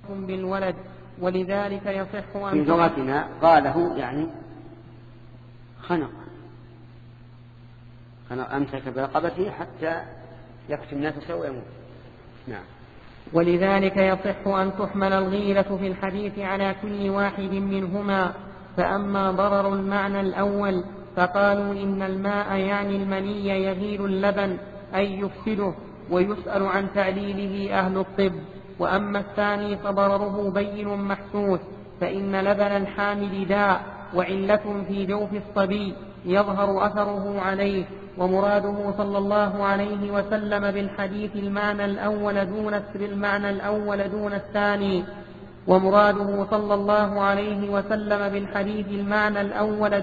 بالولد، ولذلك يصح أن في لغتنا قاله يعني خنق أمسك برقبته حتى يكتم نفسه ويموت. نعم. ولذلك يصح أن تحمل الغيلة في الحديث على كل واحد منهما. فأما ضرر المعنى الأول فقالوا إن الماء يعني المني يغيل اللبن أي يفسده، ويسأل عن تعليله أهل الطب. وأما الثاني فضرره بين محسوس، فإن لبن الحامل داء وعلة في جوف الصبي يظهر أثره عليه. ومراده صلى الله عليه وسلم بالحديث المعنى الأول دون الثاني. ومراده صلى الله عليه وسلم بالحديث المعنى الأول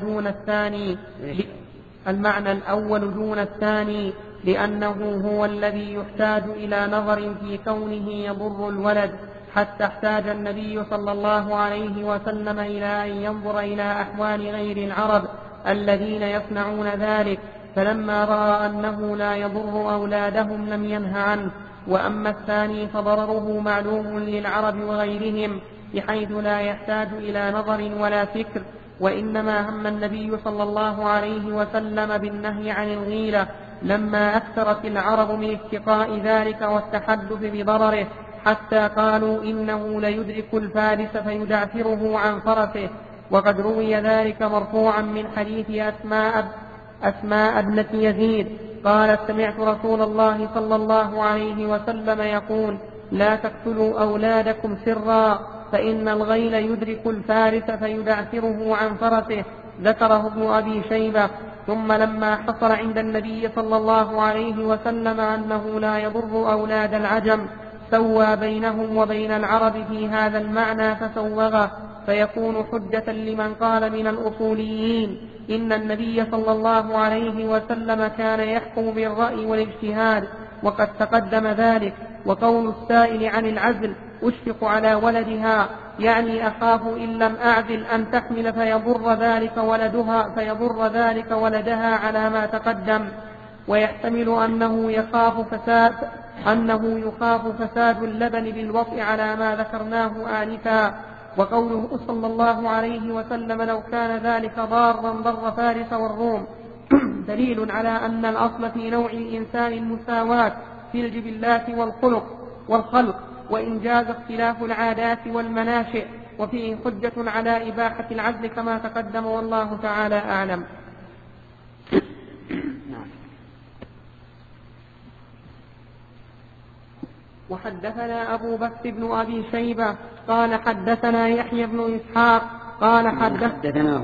دون الثاني لأنه هو الذي يحتاج إلى نظر في كونه يضر الولد، حتى احتاج النبي صلى الله عليه وسلم إلى أن ينظر إلى أحوال غير العرب الذين يصنعون ذلك، فلما رأى أنه لا يضر أولادهم لم ينه عنه. وأما الثاني فضرره معلوم للعرب وغيرهم بحيث لا يحتاج إلى نظر ولا فكر. وإنما هم النبي صلى الله عليه وسلم بالنهي عن الغيلة لما أكثرت العرب من اتقاء ذلك والتحدث بضرره، حتى قالوا إنه ليدرك الفارس فيدعثره عن فرسه. وقد روي ذلك مرفوعا من حديث أسماء ابنة يزيد قالت سمعت رسول الله صلى الله عليه وسلم يقول لا تقتلوا أولادكم سرا فإن الغيل يدرك الفارس فيدعثره عن فرسه. ذكره ابن أبي شيبة. ثم لما حصل عند النبي صلى الله عليه وسلم أنه لا يضر أولاد العجم سوى بينهم وبين العرب في هذا المعنى فسوغه، فيكون حجة لمن قال من الأصوليين إن النبي صلى الله عليه وسلم كان يحكم بالرأي والاجتهاد، وقد تقدم ذلك. وقول السائل عن العزل أشفق على ولدها يعني أخاف إن لم أعزل أن تحمل فيضر ذلك ولدها على ما تقدم. ويحتمل أنه يخاف فساد اللبن بالوطء على ما ذكرناه آنفا. وقوله صلى الله عليه وسلم لو كان ذلك ضارا ضر فارس والروم دليل على أن الأصل في نوع الإنسان المساواة في الجبلات والخلق، وإن جاز اختلاف العادات والمناشئ، وفيه حجة على إباحة العزل كما تقدم، والله تعالى أعلم. وحدثنا أبو بكر بن أبي شيبة قال حدثنا يحيى بن إسحاق قال حدثناه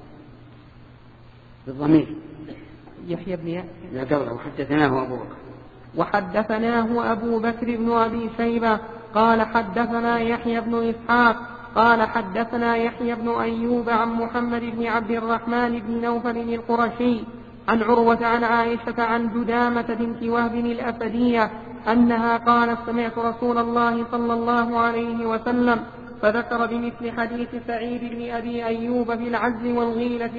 بالضمير يحيى بن لا قبله وحدثناه أبو بكر. وحدثناه أبو بكر بن أبي شيبة قال حدثنا يحيى بن إسحاق قال حدثنا يحيى بن أيوب عن محمد بن عبد الرحمن بن نوفل القرشي عن عروة عن عائشة عن جدامة بنت وهب الأسدية أنها قالت سمعت رسول الله صلى الله عليه وسلم، فذكر بمثل حديث سعيد بن أبي أيوب في العزل والغيلة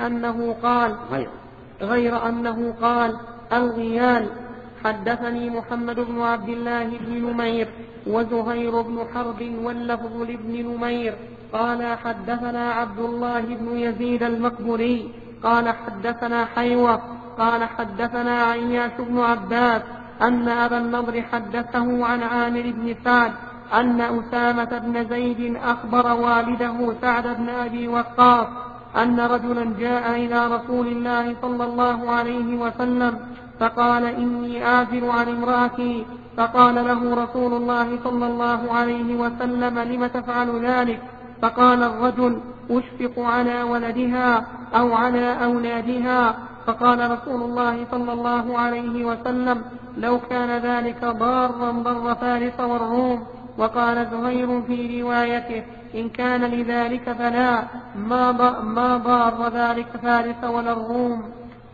غير أنه قال الغيال. حدثني محمد بن عبد الله بن نمير وزهير بن حرب واللفظ لابن نمير قال حدثنا عبد الله بن يزيد المقبري قال حدثنا حيوة قال حدثنا عياش بن عباس أن أبا النضر حدثه عن عامر بن سعد أن أسامة بن زيد أخبر والده سعد بن أبي وقاص أن رجلا جاء إلى رسول الله صلى الله عليه وسلم فقال إني آثر عن امرأتي، فقال له رسول الله صلى الله عليه وسلم لم تفعل ذلك؟ فقال الرجل أشفق على ولدها أو على أولادها. فقال رسول الله صلى الله عليه وسلم لو كان ذلك ضارا ضر فارس والروم. وقال زهير في روايته إن كان لذلك فلا ما ضار ذلك فارس ولا الروم.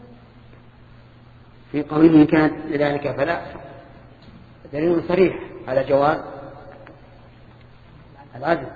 في قوله إن كان لذلك فلا دليل صريح على جواز العدل.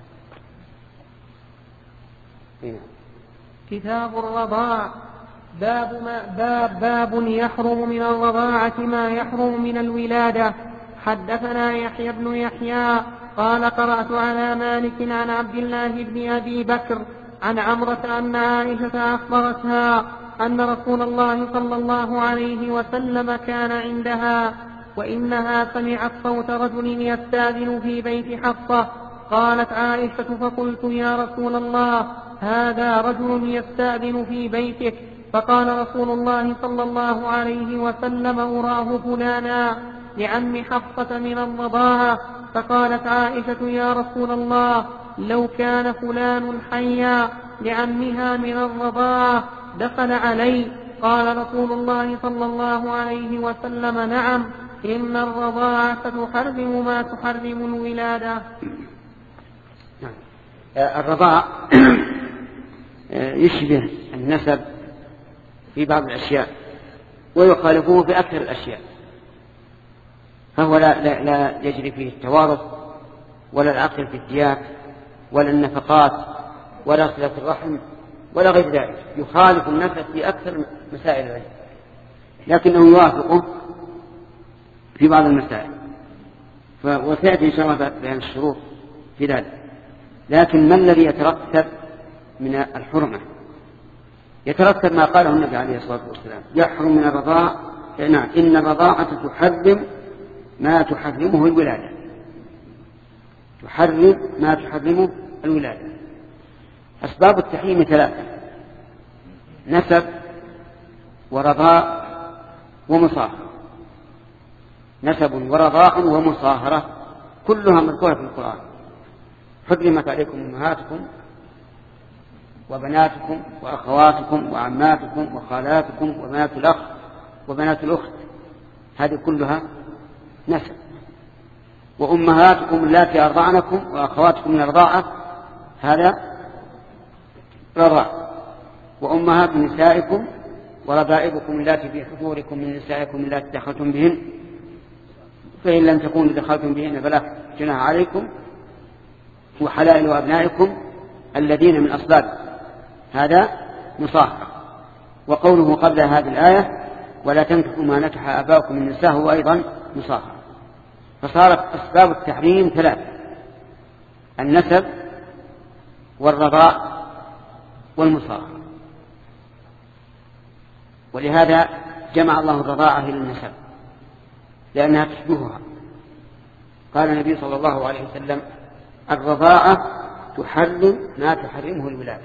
كتاب الرضاع. باب يحرم من الرضاعة ما يحرم من الولادة. حدثنا يحيى بن يحيى قال قرأت على مالك عن عبد الله بن أبي بكر عن عمرة أن عائشة أخبرتها أن رسول الله صلى الله عليه وسلم كان عندها وإنها سمعت صوت رجل يستأذن في بيت حفصة. قالت عائشة فقلت يا رسول الله هذا رجل يستأذن في بيتك. فقال رسول الله صلى الله عليه وسلم أراه فلانا لعم حفصة من الرضاعة. فقالت عائشة يا رسول الله لو كان فلان حيا لعمها من الرضاعة دخل علي. قال رسول الله صلى الله عليه وسلم نعم إن الرضاعة تحرم ما تحرم الولادة. الرضاع يشبه النسب في بعض الأشياء ويخالفه في أكثر الأشياء، فهو لا يجري فيه التوارث ولا العقل في الديات ولا النفقات ولا صلة الرحم ولا غير ذلك، يخالف النسب في أكثر مسائل العلم، لكنه يوافقه في بعض المسائل، وسيأتي إن شاء الله بيان الشروط في ذلك. لكن ما الذي يترتب من الحرمة؟ يترتب ما قاله النبي عليه الصلاة والسلام يحرم من الرضاع، نعم إن الرضاعة تحرم ما تحرمه الولادة، تحرم ما تحرمه الولادة. أسباب التحريم ثلاثة: نسب ورضاع ومصاهرة. نسب ورضاع ومصاهرة كلها مذكورة في القرآن. حرمت عليكم أمهاتكم وبناتكم وأخواتكم وعماتكم وخالاتكم وبنات الأخ وبنات الأخت، هذه كلها نسب. وأمهاتكم اللاتي أرضعنكم وأخواتكم من الرضاعة، هذا رضاع. وأمهات نسائكم وربائبكم اللاتي في حضوركم من نسائكم اللاتي دخلتم بهن، فإن لم تكونوا دخلتم بهن فلا جناح عليكم. وحلائل أبنائكم الذين من أصلابكم، هذا مصاهرة. وقوله قبل هذه الآية ولا تنكحوا ما نكح آباؤكم من النساء هو أيضا مصاهرة. فصارت أسباب التحريم ثلاثة: النسب والرضاع والمصاهرة. ولهذا جمع الله الرضاعة إلى النسب لأنها تشبهها. قال النبي صلى الله عليه وسلم الرضاعة تحرم ما تحرمه الولادة.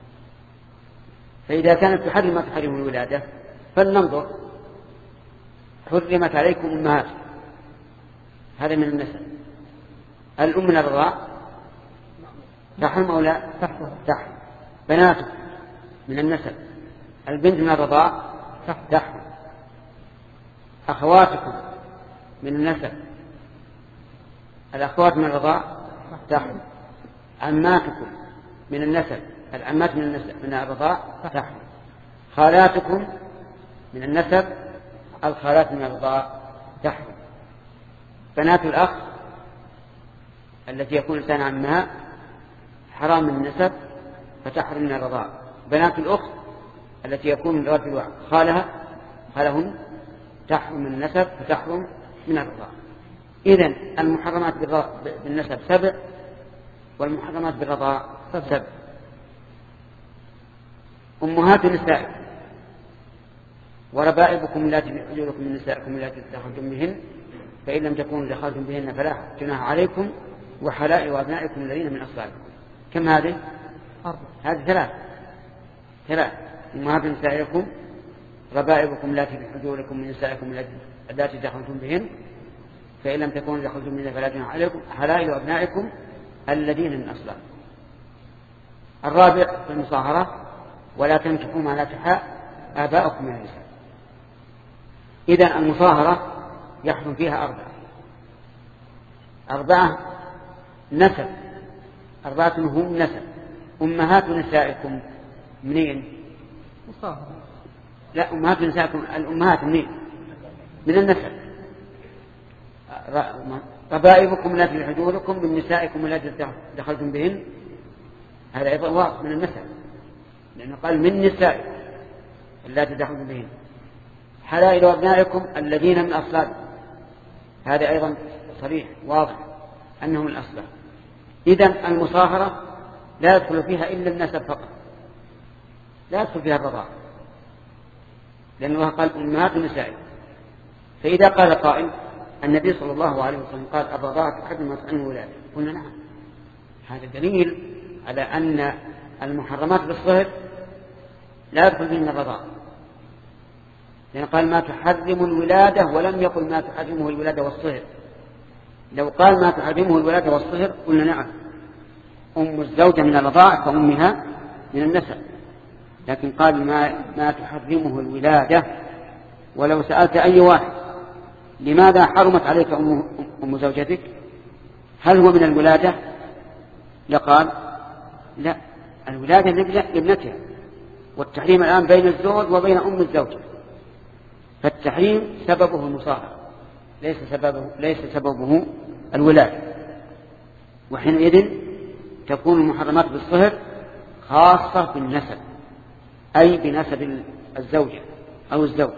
فإذا كانت تحرم ما تحرمه الولادة فلننظر. حرمت عليكم أمهاتكم، هذا من النسب. الأم من الرضاع تحرم أو لا؟ تحرم. بناتكم من النسب. البنت من الرضاع تحرم. أخواتكم من النسب. الأخوات من الرضاع تحرم. عماتكم من النسب. العمات من النسب من الرضاع تحرم. خالاتكم من النسب. الخالات من الرضاع تحرم. بنات الأخ التي يكون لسان عمها حرام من النسب فتحرم من الرضاع. بنات الأخت التي يكون الرجل خالهن تحرم من النسب فتحرم من الرضاع. إذن المحرمات بالنسب 7 والمحرمات بالرضاع 7. أمهات نسائكم وربائبكم اللاتي في حجوركم من نسائكم اللاتي دخلتم بهن، فإن لم تكونوا دخلتم بهن فلا جناح عليكم. وحلائل أبنائكم الذين من أصلابكم. كم هذه؟ 4. هذه 3. أمهات نسائكم ربائبكم اللاتي في حجوركم من نسائكم اللاتي دخلتم بهن، فإن لم تكونوا دخلتم بهن فلا جناح عليكم. حلائل أبنائكم الذين من أصلابكم. الرابع في المصاهرة ولا تنكحوا ما نكح آباؤكم من النساء. إذن المصاهرة يحرم فيها 4 نسب. 4 هم نسب. أمهات نسائكم منين؟ مصاهرة. لا، أمهات نسائكم الأمهات منين؟ من النسب. ربائبكم التي في حجوركم من نسائكم التي دخلتم بهن، هذا أيضا واضح من النسب لأنه قال من نسائكم التي دخلتم بهن. حلائل أبنائكم الذين من أصلابكم، هذا أيضا صريح واضح أنه من الأصلاب. إذن المصاهرة لا يدخل فيها إلا النسب فقط، لا يدخل فيها الرضاعة، لأن الله قال أمهات النساء. فإذا قال قائل النبي صلى الله عليه وسلم قال الرضاعة تحرم وتحرم الولادة، قلنا نعم، هذا دليل على أن المحرمات بالصهر لا يدخل فيهن الرضاعة، لأن قال ما تحرم الولادة ولم يقل ما تحرمه الولادة والصهر. لو قال ما تحرمه الولادة والصهر قلنا نعم، أم الزوجة من الرضاعة كأمها من النسب، لكن قال ما تحرمه الولادة. ولو سألت أي واحد لماذا حرمت عليك أم زوجتك، هل هو من الولادة؟ لقال لا، الولادة لابنتها، والتحريم الآن بين الزوج وبين أم الزوجة، فالتحريم سببه المصاهرة ليس سببه الولادة. وحينئذ تكون المحرمات بالصهر خاصة بالنسب، أي بنسب الزوجة أو الزوج.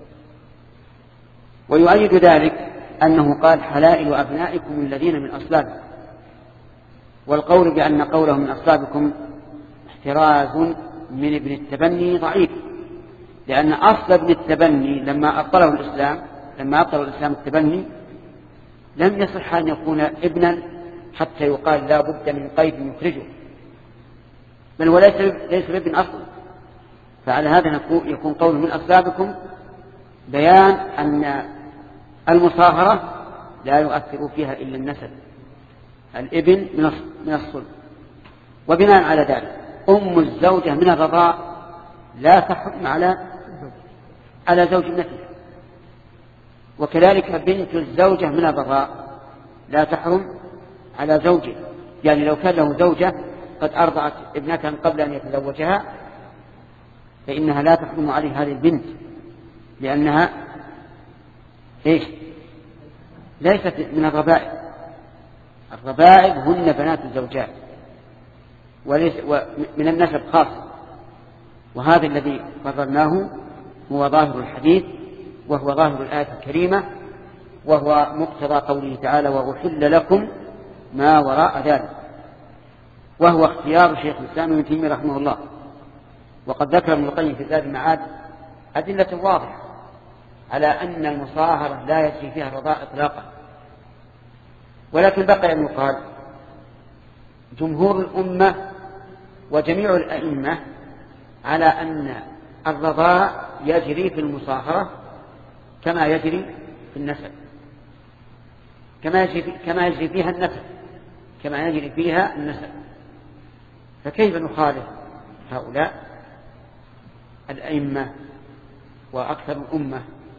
ويؤيد ذلك أنه قال حلائل أبنائكم الذين من أصلابكم، والقول بأن قوله من أصلابكم احتراز من ابن التبني ضعيف، لأن أصل ابن التبني لما أبطله الإسلام التبني لم يصح أن يكون ابنا حتى يقال لا بد من قيد يخرجه، بل هو ليس ابن أصلا. فعلى هذا يكون قول من أصلابكم بيان أن المصاهرة لا يؤثر فيها إلا النسب، الابن من الصلب. وبناء على ذلك أم الزوجة من الرضاع لا تحرم على زوج ابنتها، وكذلك بنت الزوجة من الرضاع لا تحرم على زوجه. يعني لو كان له زوجة قد أرضعت ابنة قبل أن يتزوجها فإنها لا تحرم عليه هذه البنت، لأنها ليست من الربائب. الربائب هن بنات الزوجات ومن النسب خاص، وهذا الذي قررناه هو ظاهر الحديث، وهو ظاهر الآية الكريمة، وهو مقتضى قوله تعالى وأحل لكم ما وراء ذلك، وهو اختيار شيخ الإسلام ابن تيمية رحمه الله. وقد ذكر ابن القيم في زاد المعاد أدلة واضحة على أن المصاهرة لا يجري فيها الرضاء إطلاقا. ولكن بقي أن يقال جمهور الأمة وجميع الأئمة على أن الرضاء يجري في المصاهرة كما يجري في النسب، كما يجري فيها النسب. فكيف نخالف هؤلاء الأئمة وأكثر الأمة؟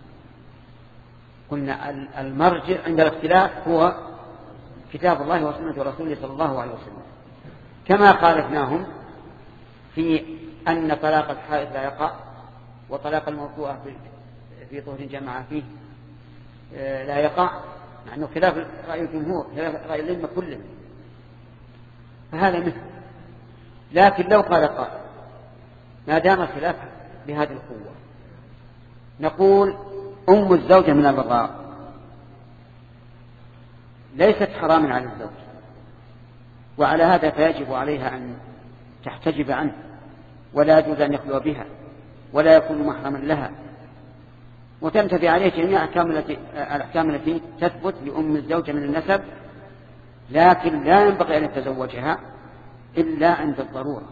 قلنا المرجع عند الاختلاف هو كتاب الله وسنة رسوله صلى الله عليه وسلم، كما خالفناهم في أن طلاق الحائض لا يقع، وطلاق الموضوع في طهر جماعة فيه لا يقع، مع أنه خلاف رأي الجمهور، خلاف رأي الأئمة كلهم، فهذا مثل. لكن لو قال قائل ما دام الخلاف بهذه القوة نقول أم الزوجة من الرضاع ليست حراما على الزوج، وعلى هذا فيجب عليها أن تحتجب عنه، ولا يجوز أن يخلو بها، ولا يكون محرما لها، وتنتفي عليه جميع الأحكام التي تثبت لأم الزوجة من النسب. لكن لا ينبغي أن يتزوجها إلا عند الضرورة.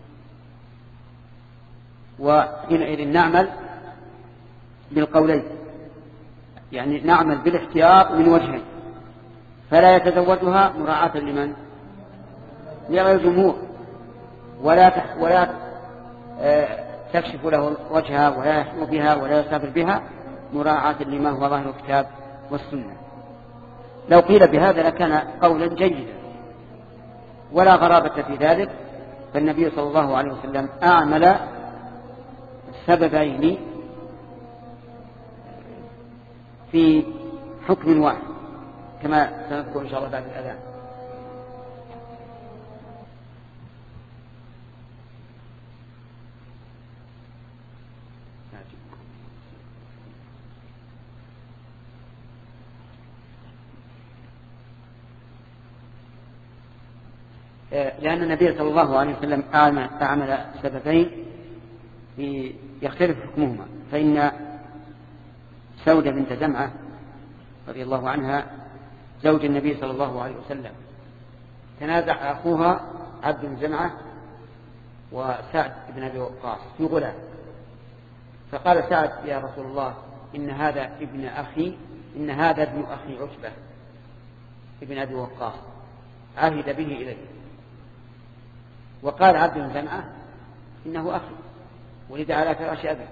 وحينئذ نعمل بالقولين، يعني نعمل بالاحتياط من وجهين، فلا يتزوجها مراعاة لمن؟ لغير الجمهور، ولا تكشف له وجهها ولا يحمو بها ولا يسافر بها مراعاة لما هو ظاهر الكتاب والسنة. لو قيل بهذا لكان قولا جيدا ولا غرابة في ذلك، فالنبي صلى الله عليه وسلم أعمل سببين في حكم واحد، كما سنذكر إن شاء الله بعد الأذان. لأن النبي صلى الله عليه وسلم أعمل سببين يختلف حكمهما. فإن سودة بنت زمعة رضي الله عنها زوج النبي صلى الله عليه وسلم تنازع أخوها عبد بن زمعة وسعد بن أبي وقاص في غلام، فقال سعد يا رسول الله إن هذا ابن أخي عتبة ابن أبي وقاص عهد به إليه. وقال عبد بن زمعة إنه أخي ولد على فراش أبي.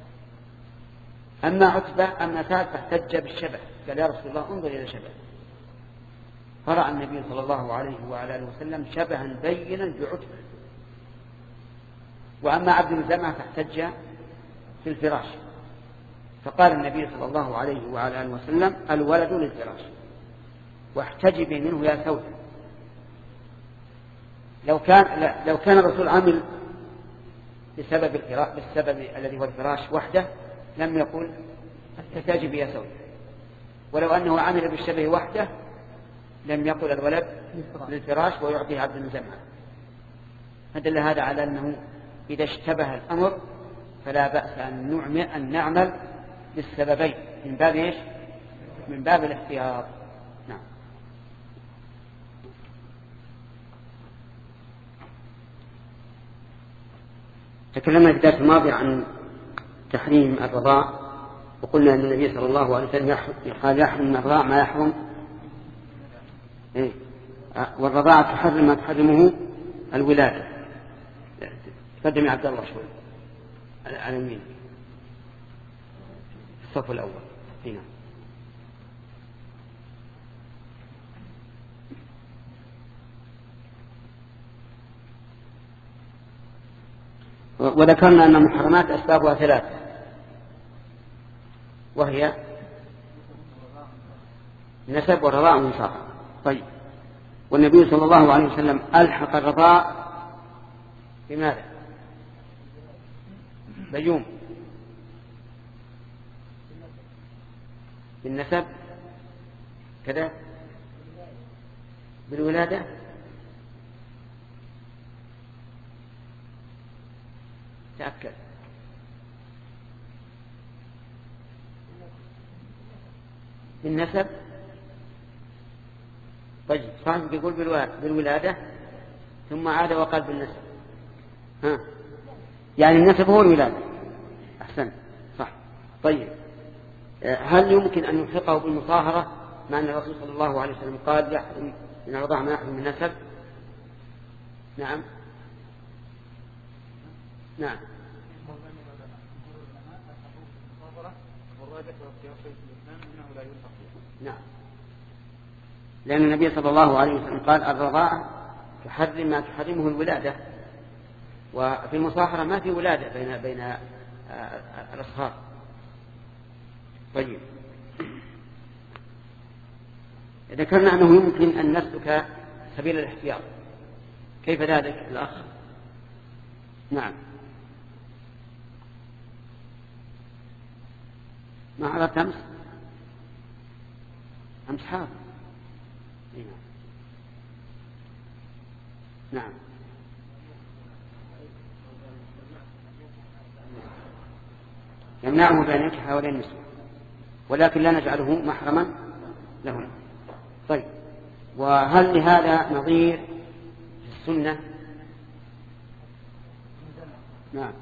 أما سعد فاحتج بالشبه، قال يا رسول الله انظر إلى شبه، فرأى النبي صلى الله عليه وعلى آله وسلم شبها بينا بعتبة. وأما عبد بن زمعة فاحتج في الفراش، فقال النبي صلى الله عليه وعلى آله وسلم الولد للفراش واحتجبي منه يا سودة. لو كان الرسول عمل بالسبب الذي هو الفراش وحده لم يقل احتجبي يا سودة، ولو أنه عمل بالشبه وحده لم يقل الولد للفراش ويعطيه عبد بن زمعة. فدل هذا على أنه إذا اشتبه الأمر فلا بأس أن نعمل بالسببين من باب إيش؟ من باب الاحتياط. نعم. تكلمنا في الدرس الماضي عن تحريم الرضاع، وقلنا أن النبي صلى الله عليه وسلم يحرم من الرضاع ما يحرم، والرضاعة تحرم ما تحرمه الولادة. تقدم يا عبد الله شوي على اليمين الصف الأول هنا. وذكرنا أن المحرمات أسبابها ثلاثة، وهي نسب والرضاع والمصاهرة. طيب، والنبي صلى الله عليه وسلم ألحق الرضاع بماذا؟ بيوم بالنسب كذا بالولادة تأكد بالنسب. طيب صاحب يقول بالولادة ثم عاد وقال بالنسب. يعني النسب هو الولادة. أحسن صح. طيب هل يمكن أن يلحقه بالمصاهرة مع أن الرسول صلى الله عليه وسلم قال يحرم من الرضاعة ما يحرم من النسب؟ نعم نعم. نعم، لأن النبي صلى الله عليه وسلم قال الرضاعة تحرم ما تحرمه الولادة، وفي المصاهرة ما في ولادة بين الأصهار. طيب، ذكرنا أنه يمكن أن نسلك سبيل الاحتياط، كيف ذلك الأخ؟ نعم، ما عرفت أمس حاضر. نعم يمنعه بأن ينكح هؤلاء النسوة، ولكن لا نجعله محرما لهم. طيب، وهل لهذا نظير في السنة؟ نعم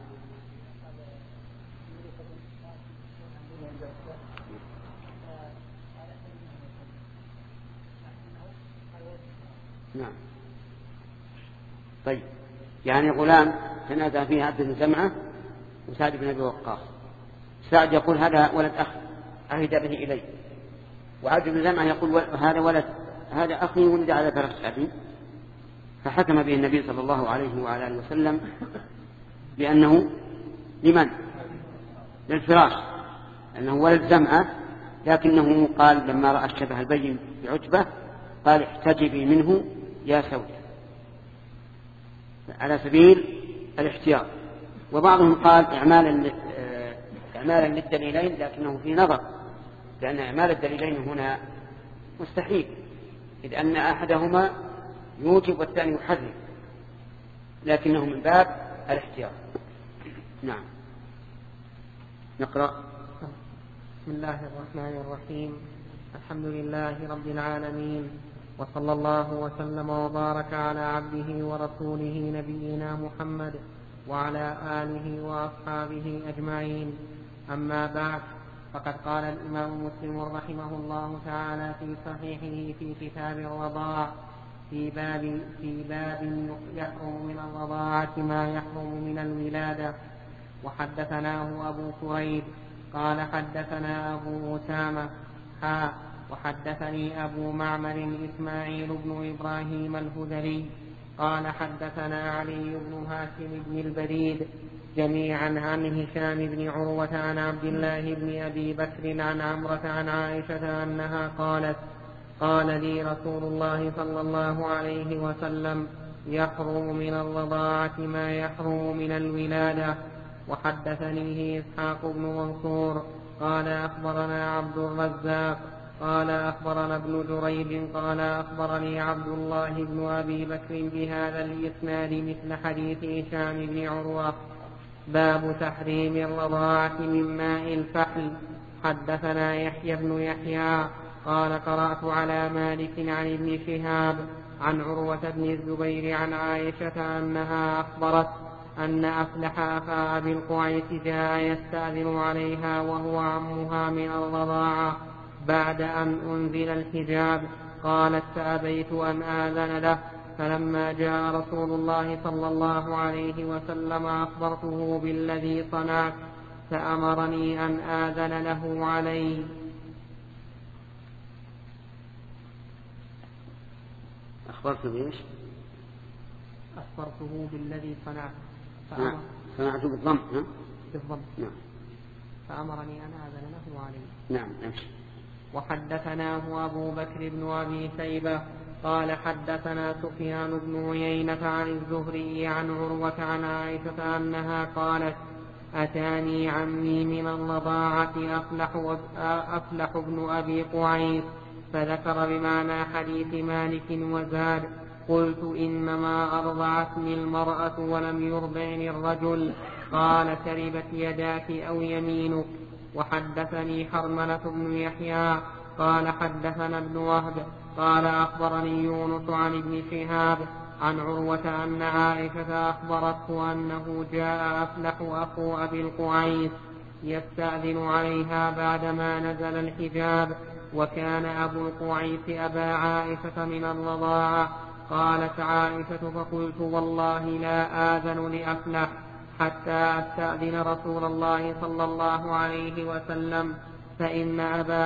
نعم. طيب، يعني غلام تنازع فيه عبد بن زمعة وسعد بن أبي وقاص. سعد يقول هذا ولد أخي عهد به إلي، وعبد بن زمعة يقول هذا أخي ولد على فراش أبي. فحكم به النبي صلى الله عليه وعلى آله وسلم بأنه لمن؟ للفراش، أنه ولد زمعة، لكنه قال لما رأى الشبه البين بعتبة قال احتجبي منه يا سودة، على سبيل الاحتياط. وبعضهم قال إعمالا للدليلين، لكنه في نظر، لأن إعمال الدليلين هنا مستحيل، إذ أن أحدهما يوجب والثاني يحرم، لكنه من باب الاحتياط. نعم. نقرأ. بسم الله الرحمن الرحيم. الحمد لله رب العالمين، وصلى الله وسلم وبارك على عبده ورسوله نبينا محمد وعلى آله وأصحابه أجمعين. أما بعد، فقد قال الإمام مسلم رحمه الله تعالى في صحيحه في كتاب الرضاع في باب يحرم من الرضاعة ما يحرم من الولادة. وحدثناه أبو كريب قال حدثنا أبو أسامة وحدثني أبو معمر إسماعيل بن إبراهيم الهذلي قال حدثنا علي بن هاشم بن البريد جميعا عن هشام بن عروة عن عبد الله بن أبي بكر عن عمرة عن عائشة أنها قالت: قال لي رسول الله صلى الله عليه وسلم: يحرم من الرضاعة ما يحرم من الولادة. وحدثنيه إسحاق بن منصور قال أخبرنا عبد الرزاق قال أخبرنا ابن جريج قال أخبرني عبد الله بن أبي بكر بهذا الإسناد مثل حديث هشام بن عروة. باب تحريم الرضاعة من ماء الفحل. حدثنا يحيى بن يحيى قال قرأت على مالك عن ابن شهاب عن عروة بن الزبير عن عائشة أنها أخبرت أن أفلح أخا أبي القعيس جاء يستأذن عليها وهو عمها من الرضاعة بعد أن أنزل الحجاب. قالت: فأبيت أن آذن له، فلما جاء رسول الله صلى الله عليه وسلم أخبرته بالذي صنعت فأمرني أن آذن له عليه. أخبرته بالذي صنعت صنعت بالضم. نعم. فأمرني أن آذن له عليه. نعم. نمشي. وحدثناه أبو بكر بن أبي شيبة قال حدثنا سفيان بن عيينة عن الزهري عن عروة عن عائشة أنها قالت: أتاني عمي من الرضاعة أفلح بن أبي قعيس فذكر بمعنى حديث مالك وزاد: قلت: إنما أرضعتني المرأة ولم يرضعني الرجل. قال: تربت يداك أو يمينك. وحدثني حرملة بن يحيى قال حدثنا ابن وهب قال أخبرني يونس عن ابن شهاب عن عروة أن عائشة أخبرته أنه جاء أفلح أخو أبي القعيس يستأذن عليها بعدما نزل الحجاب، وكان أبو القعيس أبا عائشة من الرضاعة. قالت عائشة: فقلت: والله لا آذن لأفلح حتى أستأذن رسول الله صلى الله عليه وسلم، فإن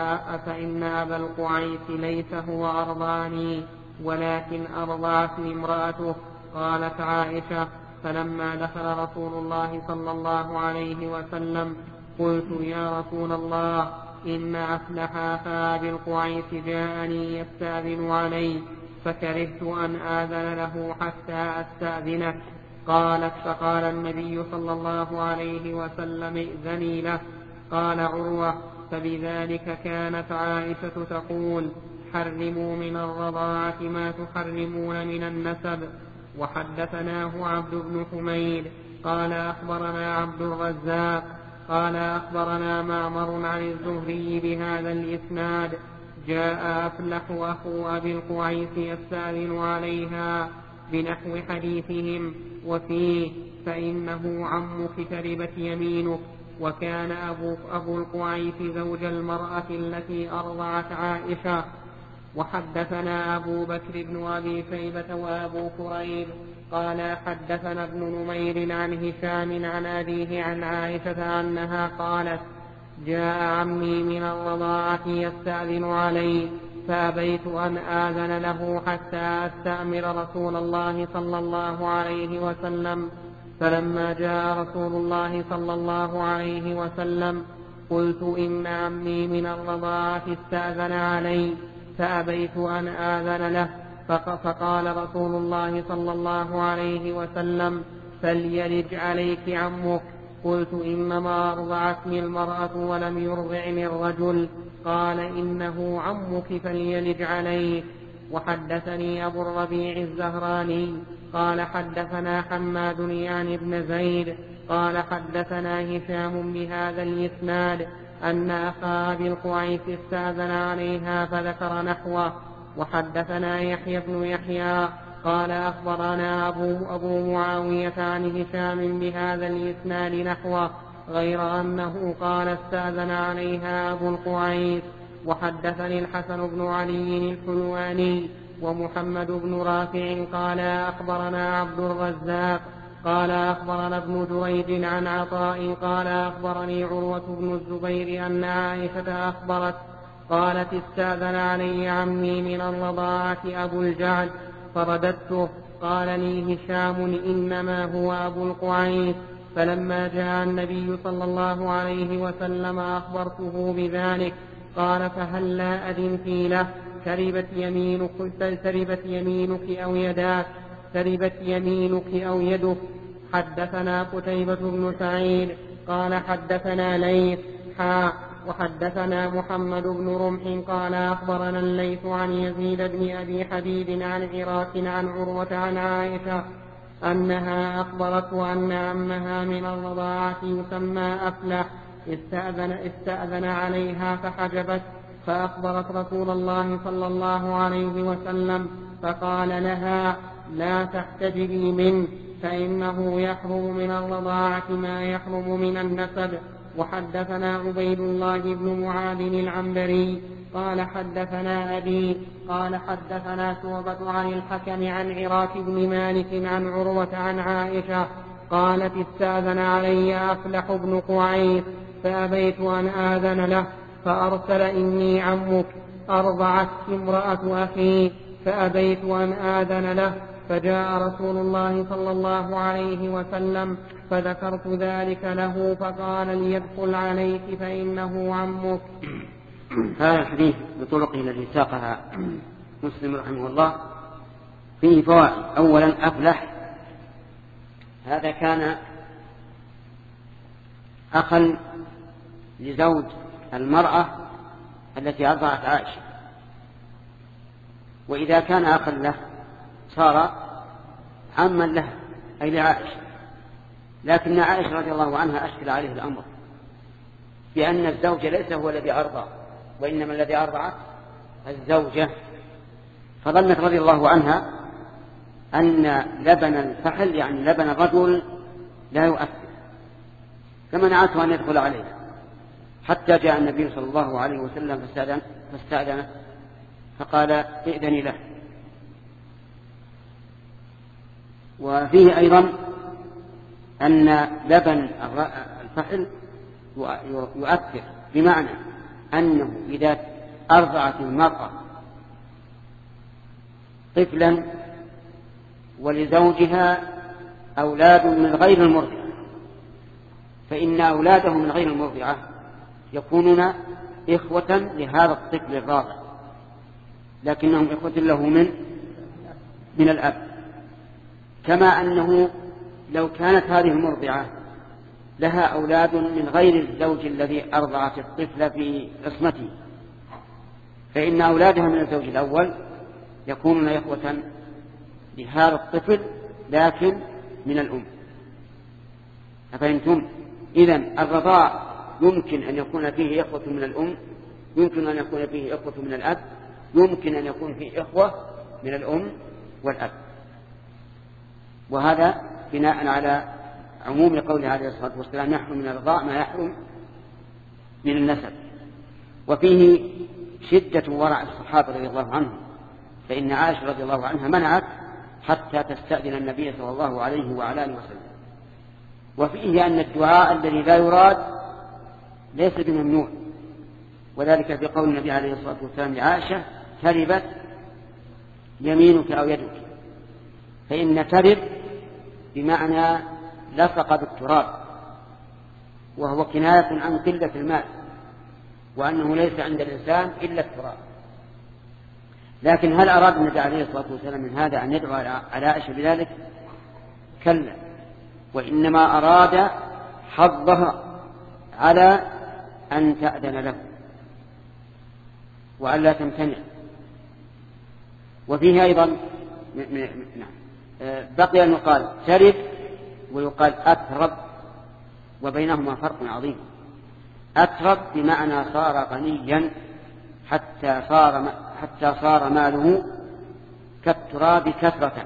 أبا القعيس ليس هو أرضاني ولكن أرضعتني امرأته. قالت عائشة: فلما دخل رسول الله صلى الله عليه وسلم قلت: يا رسول الله، إن أفلح أخا أبي القعيس جاءني يستأذن علي فكرهت أن آذن له حتى أستأذنه. قالت: فقال النبي صلى الله عليه وسلم: ائذني له. قال عروة: فبذلك كانت عائشة تقول: حرموا من الرضاعة ما تحرمون من النسب. وحدثناه عبد بن حميد قال أخبرنا عبد الرزاق قال أخبرنا معمر عن الزهري بهذا الإسناد: جاء أفلح أخو أبي القعيس يستأذن عليها بنحو حديثهم، وفيه: فإنه عمك تربت يمينك. وكان أبو القعيس زوج المرأة التي أرضعت عائشة. وحدثنا أبو بكر بن أبي شيبة وأبو كريب قال حدثنا ابن نمير عن هشام عن أبيه عن عائشة أنها قالت: جاء عمي من الرضاعة يستأذن علي فأبيت أن آذن له حتى أستأمر رسول الله صلى الله عليه وسلم، فلما جاء رسول الله صلى الله عليه وسلم قلت: إن عمي من الرضاعة استأذن علي فأبيت أن آذن له. فقال رسول الله صلى الله عليه وسلم: فليلج عليك عمك. قلت: إنما أرضعتني المرأة ولم يرضعني الرجل. قال: إنه عمك فليلج عليك. وحدثني أبو الربيع الزهراني قال حدثنا حماد يعني بن زيد قال حدثنا هشام بهذا الإسناد أن أخا أبي القعيس استأذن عليها فذكر نحوه. وحدثنا يحيى بن يحيى قال أخبرنا أبو معاوية عن هشام بهذا الإسناد نحوه غير أنه قال استأذن عليها أبو القعيس. وحدثني الحسن بن علي الحلواني ومحمد بن رافع قال أخبرنا عبد الرزاق قال أخبرنا ابن جريج عن عطاء قال أخبرني عروة بن الزبير أن عائشة أخبرت قالت استأذن علي عمي من الرضاعة أبو الجعد فرددته قال لي هشام إنما هو أبو القعيس. فلما جاء النبي صلى الله عليه وسلم أخبرته بذلك قال فهلا أذنت له تربت يمينك أو يداك تربت يمينك أو يدك. حدثنا قتيبة بن سعيد قال حدثنا ليث وحدثنا محمد بن رمح قال أخبرنا الليث عن يزيد بن أبي حبيب عن عراك عن عروة عن عائشة أنها أخبرته أن عمها من الرضاعة يسمى أفلح استأذن عليها فحجبت فأخبرت رسول الله صلى الله عليه وسلم فقال لها لا تحتجبي منه فإنه يحرم من الرضاعة ما يحرم من النسب. وحدثنا عبيد الله بن معاذ العنبري قال حدثنا أبي قال حدثنا شعبة عن الحكم عن عراك بن مالك عن عروة عن عائشة قالت استأذن علي أفلح بن قعيس فأبيت أن آذن له فأرسل إني عمك أرضعت امرأة أخي فأبيت أن آذن له فجاء رسول الله صلى الله عليه وسلم فذكرت ذلك له فقال ليدخل عليك فإنه عمك. هذا الحديث بطرقه التي ساقها مسلم رحمه الله فيه فوائد. أولا أفلح هذا كان أخا لزوج المرأة التي أرضعت عائشة، وإذا كان أخا له صار عما له أي لعائشة. لكن عائشة رضي الله عنها أشكل عليه الأمر بأن الزوج ليس هو الذي أرضع وإنما الذي أرضعت الزوجة، فظنت رضي الله عنها أن لبن الفحل يعني لبن الرجل لا يؤثر، فمنعته أن يدخل عليه حتى جاء النبي صلى الله عليه وسلم فاستأذنه فقال ائذني له. وفيه أيضا أن لبن الفحل يؤثر، بمعنى أنه إذا أرضعت المرأة طفلا ولزوجها أولاد من غير المرضعة فإن أولادهم من غير المرضعة يكونون إخوة لهذا الطفل الراضع، لكنهم إخوة له من الأب. كما أنه لو كانت هذه المرضعة لها أولاد من غير الزوج الذي أرضعت الطفل في عصمته فإن أولادها من الزوج الأول يكونون إخوة لهذا الطفل لكن من الأم. أفهمتم؟ إذن الرضاع يمكن أن يكون فيه إخوة من الأم، يمكن أن يكون فيه إخوة من الأب، يمكن أن يكون فيه إخوة من الأم والأب. وهذا بناء على عموم قوله عليه الصلاة والسلام يحرم من الرضاع ما يحرم من النسب. وفيه شدة ورع الصحابة رضي الله عنهم، فإن عائشة رضي الله عنها منعت حتى تستأذن النبي صلى الله عليه وعلى آله وسلم. وفيه أن الدعاء الذي لا يراد ليس بممنوع، وذلك في قول النبي عليه الصلاة والسلام لعائشة تربت يمينك أو يدك، فإن ترب بمعنى لصق بالتراب، وهو كناية عن قلة الماء وأنه ليس عند الإنسان إلا التراب. لكن هل أراد النبي عليه الصلاة والسلام من هذا أن يدعو على عائشة بذلك؟ كلا، وإنما أراد حظها على أن تأذن له وأن لا تمتنع. وفيه أيضا بقي أن يقال ترب ويقال أترب، وبينهما فرق عظيم. أترب بمعنى صار غنيا حتى صار ماله كالتراب كثرة،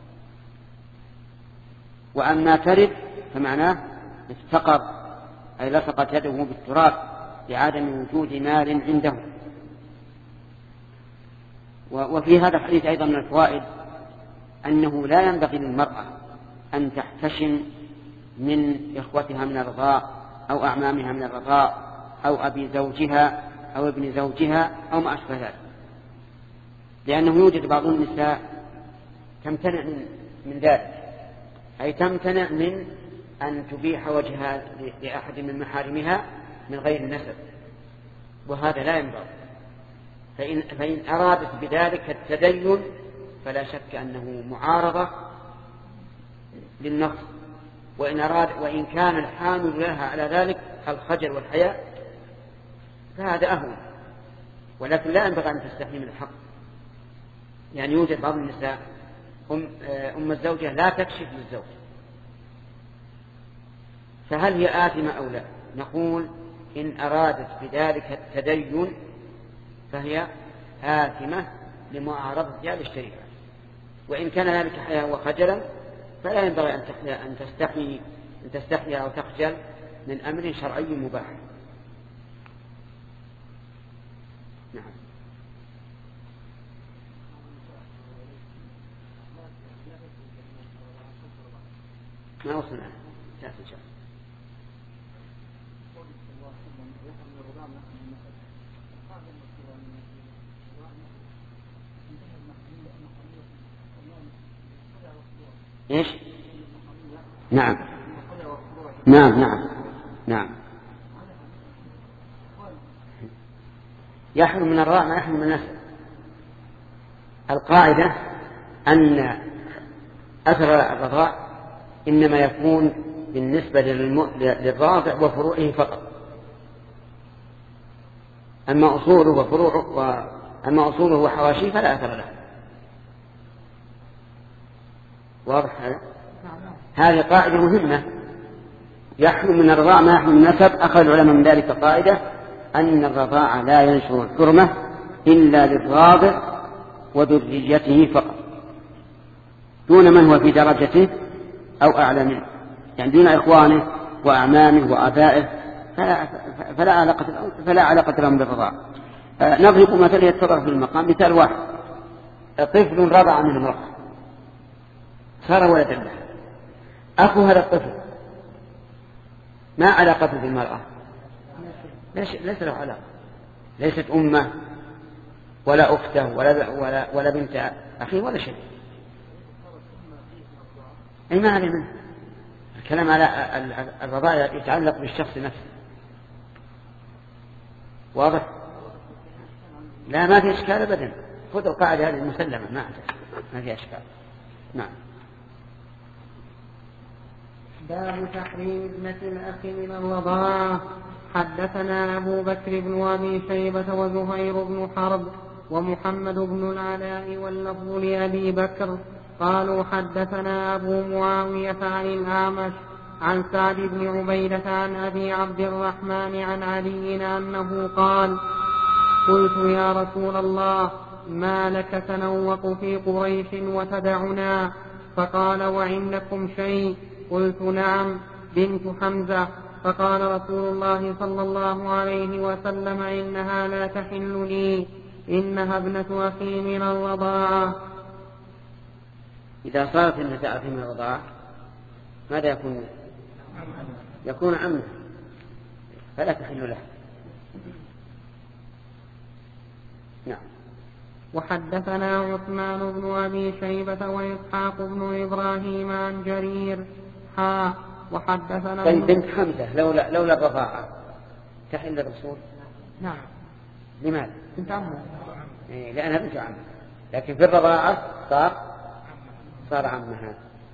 وأما ترب فمعناه افتقر، أي لصقت يده بالتراب لعدم وجود مال عنده. وفي هذا الحديث أيضا من الفوائد أنه لا ينبغي للمرأة أن تحتشم من إخوتها من الرضاع أو أعمامها من الرضاع أو أبي زوجها أو ابن زوجها أو ما أشبه ذلك، لأنه يوجد بعض النساء تمتنع من ذلك، أي تمتنع من أن تبيح وجهها لأحد من محارمها من غير النسب، وهذا لا ينبغي. فإن أرادت بذلك التدين فلا شك أنه معارضة للنص، وإن كان الحامل لها على ذلك الخجل والحياء فهذا أهون، ولكن لا ينبغي أن تستحي من الحق. يعني يوجد بعض النساء أم الزوجة لا تكشف للزوج، فهل هي آثمة أو لا؟ نقول إن أرادت بذلك التدين فهي آثمة لمعارضتها للشريعة، وإن كان ذلك حياء وخجلا فلا ينبغي أن تستحي أو تخجل من أمر شرعي مباح. نعم. ما وصلنا تأتي إن شاء الله. إيش؟ نعم نعم نعم نعم. يحرم من الرضاع ما يحرم من النسب. القاعدة أن أثر الرضاع إنما يكون بالنسبة للراضع وفروعه فقط، أما أصوله وحواشيه فلا أثر له. واضح هذا؟ هذه قاعدة مهمة. يحرم من الرضاع ما يحرم من النسب. أخذ العلماء من ذلك قاعدة أن الرضاع لا ينشر الحرمة إلا للراضع وذريته فقط، دون من هو في درجته أو أعلى منه، يعني دون إخوانه وأعمامه وآبائه فلا علاقة لهم بالرضاع. نضرب مثلا يتفرغ في المقام. مثال واحد: طفل رضع من امرأة صار ولدا له، أخو هذا الطفل ما علاقته بالمرأة؟ ليس له علاقة، ليست أمه ولا أخته ولا بنت أخيه ولا شيء. أي ما عليه منه. الكلام على الرضاع يتعلق بالشخص نفسه. واضح؟ لا، ما في إشكال أبدا. خذ القاعدة هذه المسلمة، ما في إشكال. نعم. باب تحريم ابنة الأخ من الرضاعة. حدثنا أبو بكر بن أبي شيبة وزهير بن حرب ومحمد بن العلاء واللفظ لأبي بكر قالوا حدثنا أبو معاوية عن الأعمش عن سعد بن عبيدة عن أبي عبد الرحمن عن علي أنه قال: قلت يا رسول الله ما لك تنوق في قريش وتدعنا؟ فقال: وعندكم شيء؟ قلت: نعم، بنت حمزة. فقال رسول الله صلى الله عليه وسلم: إنها لا تحل لي، إنها ابنة أخي من الرضاعة. إذا صارت ابنة أخي من الرضاعة ماذا يكون؟ يكون عمه، فلا تحل له. نعم. وحدثنا عثمان بن أبي شيبة وإسحاق بن إبراهيم عن جرير وحدثنا بنت حمزة لولا الرضاعة تحل الرسول؟ نعم. لماذا؟ بنت عمه. لأنها بنت عمه، لكن في الرضاعة صار عمها.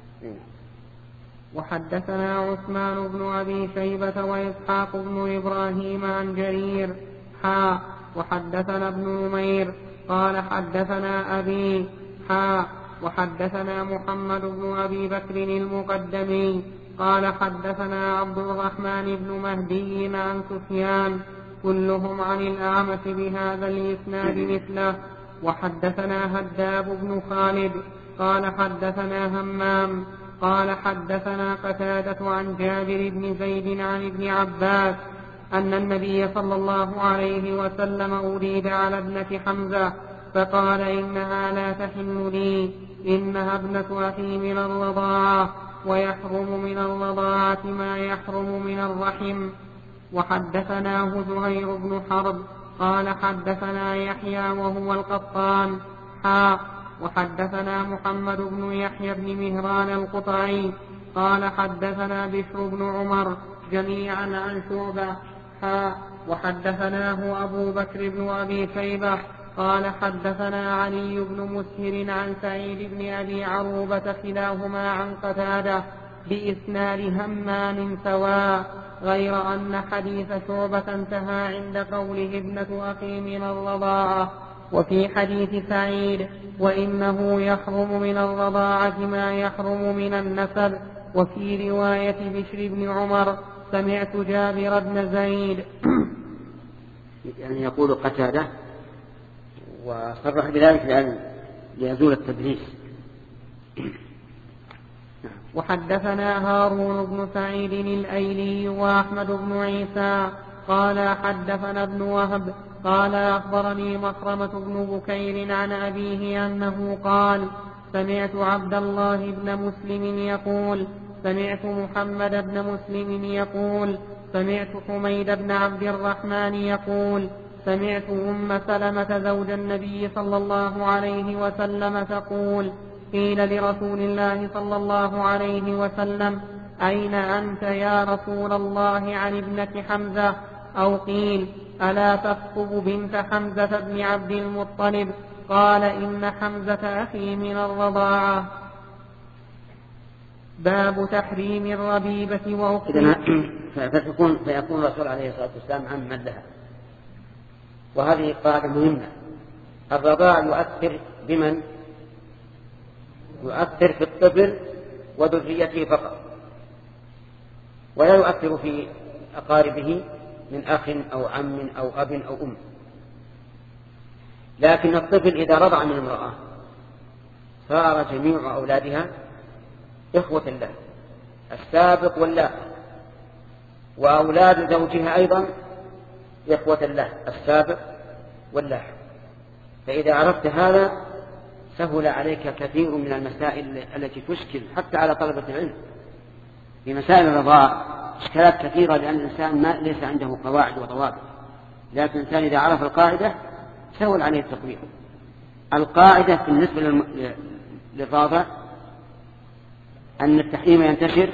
وحدثنا عثمان بن أبي شيبة وإسحاق بن إبراهيم عن جرير وحدثنا ابن نمير قال حدثنا أبي وحدثنا محمد بن أبي بكر المقدمي قال حدثنا عبد الرحمن بن مهدي عن سفيان كلهم عن الأعمش بهذا الإسناد مثله. وحدثنا هداب بن خالد قال حدثنا همام قال حدثنا قتادة عن جابر بن زيد عن ابن عباس أن النبي صلى الله عليه وسلم أريد على ابنة حمزة فقال إنها لا تحل لي إنها ابنة أخي من الرضاعة ويحرم من الرضاعة ما يحرم من الرحم. وحدثناه زهير بن حرب قال حدثنا يحيى وهو القطان وحدثنا محمد بن يحيى بن مهران القطعي قال حدثنا بشر بن عمر جميعا عن شعبة وحدثناه أبو بكر بن أبي شيبة قال حدثنا علي بن مسهر عن سعيد بن أبي عروبة كلاهما عن قتادة بإسناد همام سواء غير أن حديث شعبة انتهى عند قوله ابنة أخي من الرضاعة. وفي حديث سعيد وإنه يحرم من الرضاعة ما يحرم من النسب. وفي رواية بشر بن عمر سمعت جابر بن زيد يعني يقول قتادة وصرح بذلك ليزول التدليس. وحدثنا هارون بن سعيد الأيلي وأحمد بن عيسى قال حدثنا ابن وهب قال أخبرني مخرمة بن بكير عن أبيه أنه قال سمعت عبد الله بن مسلم يقول سمعت محمد بن مسلم يقول سمعت حميد بن عبد الرحمن يقول سمعت أم سلمة زوج النبي صلى الله عليه وسلم تقول قيل لرسول الله صلى الله عليه وسلم أين أنت يا رسول الله عن ابنة حمزة أو قيل ألا تخطب بنت حمزة بن عبد المطلب قال إن حمزة أخي من الرضاعة. باب تحريم الربيبة وأختها. فيكون الرسول عليه الصلاة والسلام عمّا لها. وهذه قاعدة مهمة. الرضاع يؤثر بمن؟ يؤثر في الطفل وذريته فقط، ولا يؤثر في أقاربه من أخ أو عم أو أب أو أم. لكن الطفل إذا رضع من امرأة صار جميع أولادها إخوة له السابق واللاحق، وأولاد زوجها أيضا إخوة له السابق واللاحق. فإذا عرفت هذا سهل عليك كثير من المسائل التي تشكل حتى على طلبة العلم. في مسائل الرضاع إشكالات كثيرة لأن الإنسان ليس عنده قواعد وضوابط، لكن الإنسان إذا عرف القاعدة سهل عليه التطبيق. القاعدة بالنسبة للرضاع أن التحريم ينتشر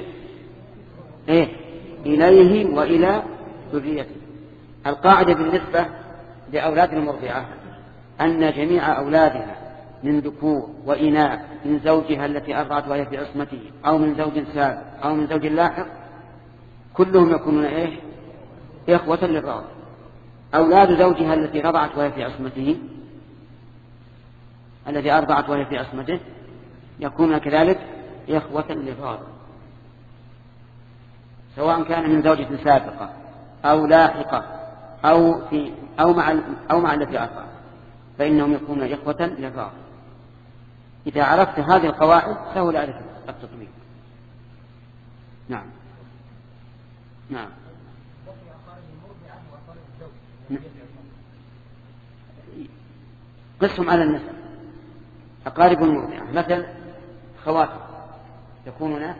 إليه وإلى ذريته. القاعدة بالنسبة لأولاد المرضعة أن جميع أولادها من ذكور وإناث من زوجها التي أرضعت وهي في عصمته أو من زوج سابق أو من زوج لاحق كلهم يكونون إخوة للرضع. أولاد زوجها التي رضعت وهي في عصمته الذي أرضعت وهي في عصمته يكونون كذلك إخوة للرضع، سواء كان من زوجة سابقة أو لاحقة أو مع التي أرضعت فإنهم يكونون إخوة للرضع. إذا عرفت هذه القواعد سهل عليك التطبيق. نعم. قسم على النسب. أقارب المرضعة مثل خواتم يكونون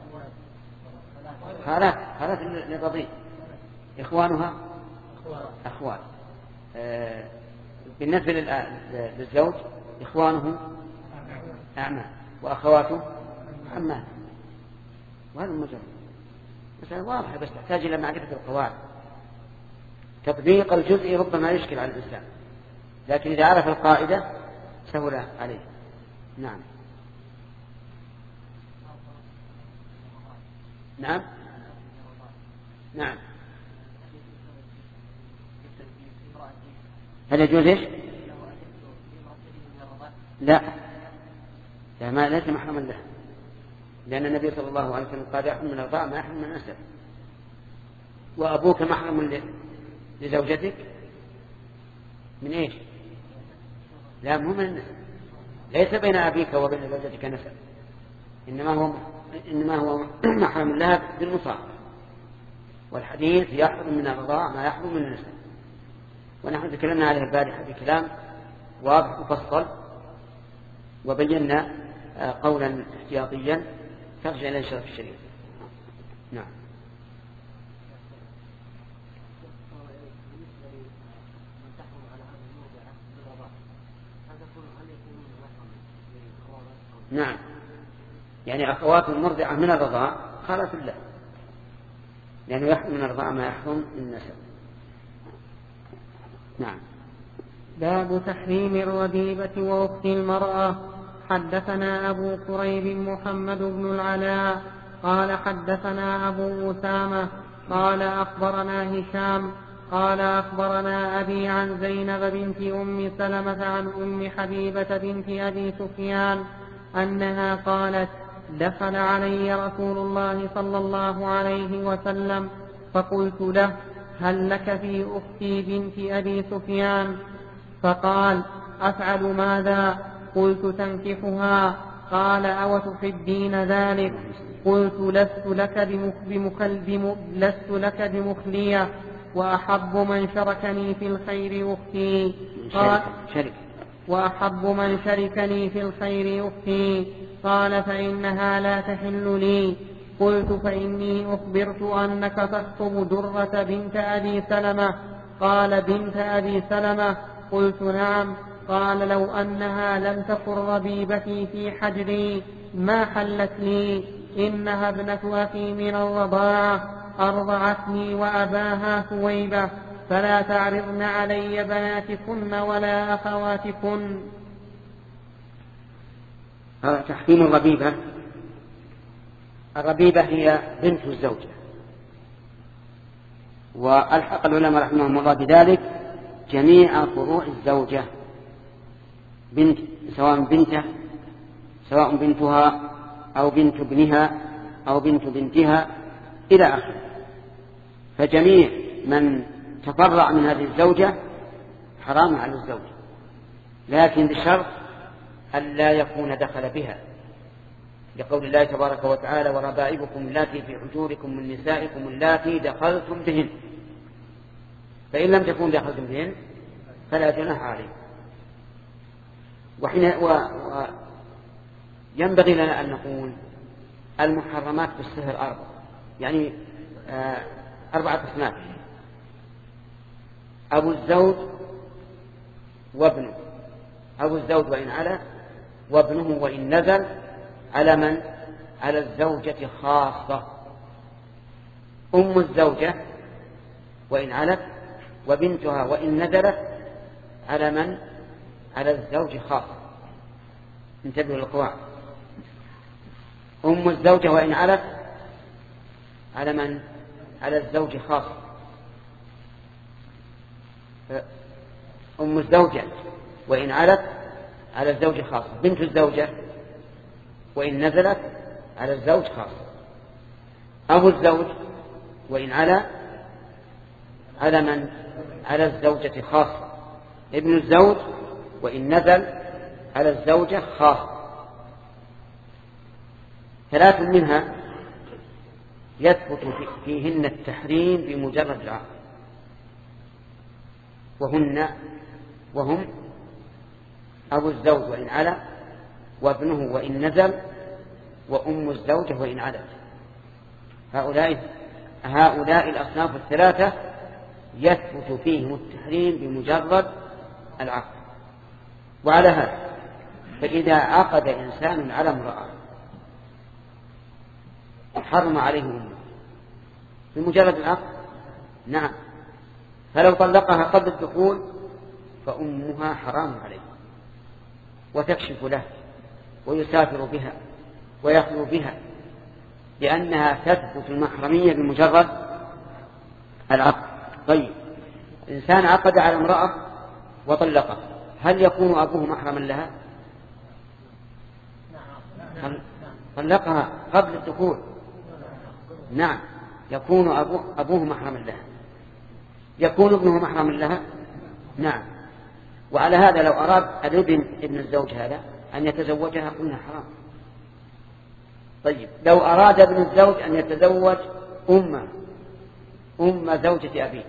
خالات للرضيع، إخوانها أخوات. بالنسبة للزوج إخوانه أعمام وأخواته عمات. وهذا المجرد مسألة واضحة بس تحتاج إلى معرفة القواعد. تطبيق الجزء ربما يشكل على الإنسان، لكن إذا عرف القاعدة سهل عليه. نعم. هل يجوز لا ما ليس محرما له، لأن النبي صلى الله عليه وسلم قال يحرم من الرضاع ما يحرم من النسب. وأبوك محرم لزوجتك من إيش؟ لا مو من النسب، ليس بين أبيك وبين زوجتك نسب، إنما هو محرم لها بالمصاهرة. والحديث يحرم من الرضاع ما يحرم من النسب، ونحن تكلمنا عليه البارحة بكلام واضح مفصل، وبينا قولا احتياطيا ترجع إلى شرف الشريف. نعم. نعم، يعني أخوات المرضعة من الرضاع خالة له، لأنه يحرم من الرضاع ما يحرم من النسب. نعم. باب تحريم الربيبة وأخت المرأة. حدثنا أبو كريب محمد بن العلاء قال حدثنا أبو أسامة قال أخبرنا هشام قال أخبرنا أبي عن زينب بنت أم سلمة عن أم حبيبة بنت أبي سفيان أنها قالت دخل علي رسول الله صلى الله عليه وسلم فقلت له هل لك في أختي بنت أبي سفيان؟ فقال أفعل ماذا؟ قلت تنكحها. قال أو تحبين ذلك؟ قلت لست لك بمخلية وأحب من شركني في الخير أختي. وأحب من شركني في الخير أختي. قال فإنها لا تحل لي. قلت فإني أخبرت أنك تخطب درة بنت أبي سلمة. قال بنت أبي سلمة؟ قلت نعم. قال لو أنها لم تكن ربيبتي في حجري ما حلت لي، إنها ابنة أخي من الرضاعة أرضعتني وأباها ثويبة، فلا تعرضن علي بناتكن ولا أخواتكن. تحكيم الربيبة. الربيبة هي بنت الزوجة، والحق العلماء رحمهم الله بذلك جميع فروع الزوجة، بنت سواء بنتها أو بنت ابنها أو بنت بنتها إلى آخره. فجميع من تفرع من هذه الزوجة حرام على الزوج، لكن بشرط ألا يكون دخل بها، لقول الله تبارك وتعالى وربائبكم اللاتي في حجوركم من نسائكم اللاتي دخلتم بهن. فإن لم تكون دخلتم بهن فلا جناح عليه. ينبغي لنا أن نقول المحرمات بالسهر يعني 4 أصناف: أبو الزوج وابنه، أبو الزوج وإن علا، وابنه وإن نزل، على من؟ على الزوجة خاصة. أم الزوجة وإن علت، وبنتها وإن نزلت، على من؟ على الزوج خاصة. انتبهوا للقواعد. أم الزوجة وإن علت على من؟ على الزوج خاصة. أم الزوجة وإن علت على الزوج خاصة. بنت الزوجة وإن نزلت على الزوج خاصة. أبو الزوج وإن علا على من؟ على الزوجة خاصة. ابن الزوج وإن نزل على الزوجة خاصة. 3 منها يثبت فيهن التحريم بمجرد العقد، وهم أبو الزوج وإن علا، وابنه وإن نزل، وأم الزوجة وإن علت. هؤلاء الأصناف 3 يثبت فيهم التحريم بمجرد العقد. وعلى هذا فإذا عقد إنسان على امرأة حرم عليه أمه بمجرد العقد، نعم، فلو طلقها قبل الدخول فأمها حرام عليه، وتكشف له ويسافر بها ويخلو بها، لأنها تثبت المحرمية بمجرد العقد. طيب، إنسان عقد على امرأة وطلقها، هل يكون أبوه محرما لها؟ طلقها قبل الدخول نعم يكون أبوه محرما لها، يكون ابنه محرما لها نعم. وعلى هذا لو أراد الابن ابن الزوج هذا أن يتزوجها قلنا حرام. طيب لو أراد ابن الزوج أن يتزوج أم زوجة أبيه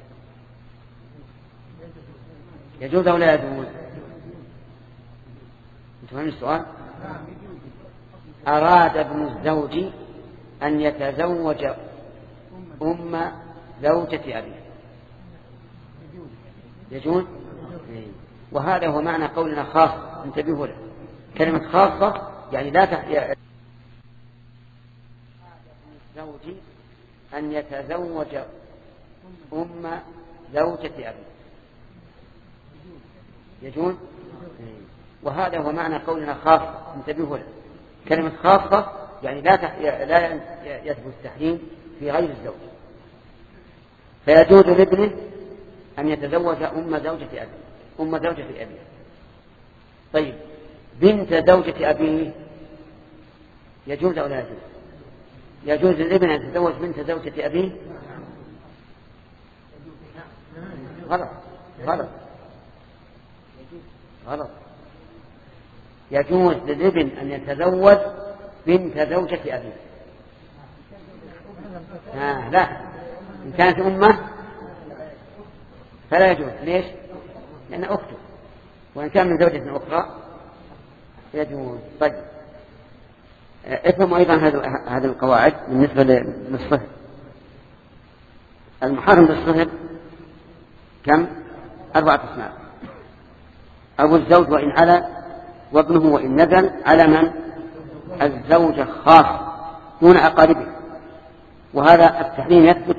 يجوز أو لا يجوز؟ انتم السؤال؟ أراد ابن الزوج أن يتزوج أم زوجة أبيه يجوز؟ وهذا هو معنى قولنا خاص. انتبهوا له، كلمة خاصة يعني لا ابن الزوج أن يتزوج أم زوجة أبيه يجوز؟ وهذا هو معنى قولنا خاص. انتبهوا له، كلمة خاصة يعني لا يثبت التحريم في غير الزوج. فيجوز لابنه أن يتزوج أم زوجة أبيه. طيب بنت زوجة أبيه يجوز أو لا يجوز؟ يجوز للابن أن يتزوج بنت زوجة أبيه؟ غلط. يجوز للابن أن يتزوج بنت زوجة أبيه. لا، إن كانت أمه فلا يجوز. ليش؟ لأن أخته. وإن كان من زوجة أخرى يجوز. طيب افهموا أيضا هذه القواعد بالنسبة للصهر. المحرم بالصهر كم؟ 4 أصناف: أبو الزوج وإن علا، وابنه وإن نزل، على من؟ الزوجة خاص دون أقاربه. وهذا التحريم يثبت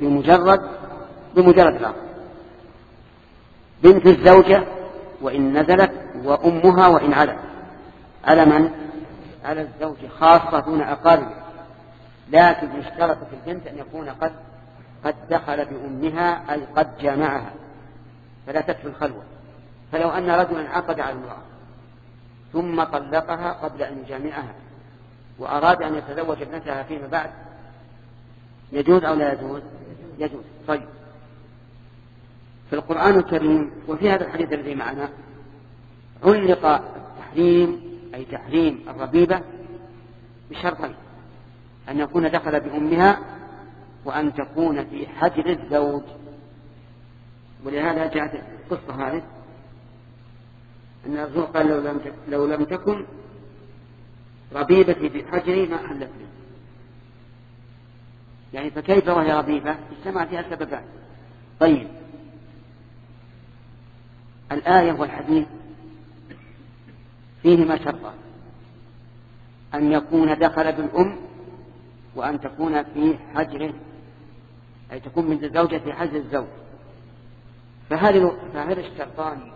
بمجرد الأمر. بنت الزوجة وإن نزلت، وأمها وإن علا، على من؟ على الزوج خاصة دون أقاربه، لكن يشترط في البنت أن يكون قد دخل بأمها أي قد جامعها، فلا تكفي الخلوة. فلو أن رجلا عقد على المرأة ثم طلقها قبل أن يجامعها وأراد أن يتزوج ابنتها فيما بعد يجوز أو لا يجوز؟ يجوز. طيب في القرآن الكريم وفي هذا الحديث الذي معنا علق التحريم أي تحريم الربيبة بشرطين: أن يكون دخل بأمها، وأن تكون في حجر الزوج. ولهذا جاءت القصة هذه أن الرسول قال: لو لم تكن ربيبتي بحجري ما حلت لي. يعني فكيف وهي ربيبة؟ اجتمع فيها سببان. طيب الآية والحديث فيهما شرطان: أن يكون دخل بالأم، وأن تكون في حجره أي تكون من الزوجة في حجر الزوج. فهذا الشرطان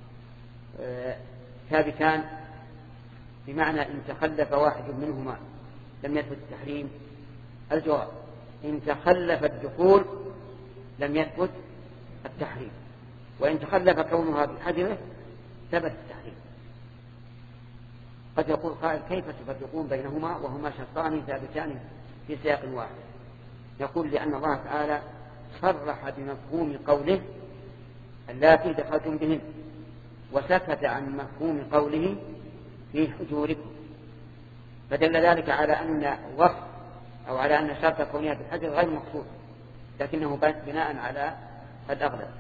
ثابتان، بمعنى إن تخلف واحد منهما لم يثبت التحريم. الجواب: إن تخلف الدخول لم يثبت التحريم، وإن تخلف كونها بحجره ثبت التحريم. قد يقول قائل: كيف تفرقون بينهما وهما شرطان ثابتان في سياق واحد؟ يقول: لأن الله تعالى صرح بمفهوم قوله اللاتي دخلتم بهن، وسكت عن مفهوم قوله في حجوركم، فدل ذلك على أن وصف أو على أن شرط كونها بالحجر غير مقصود، لكنه بناء على الأغلب.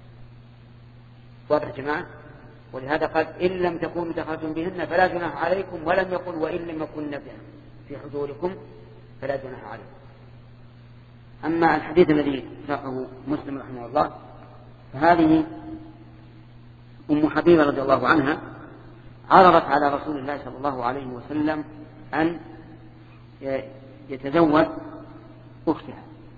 واضح جماعة؟ ولهذا قال: إن لم تكونوا دخلتم بهن فلا جناح عليكم، ولم يقل وإن لم يكن بهن في حجوركم فلا جناح عليكم. أما الحديث الذي ساقه مسلم رحمه الله فهذه أم حبيبة رضي الله عنها عرضت على رسول الله صلى الله عليه وسلم أن يتزوج أختها،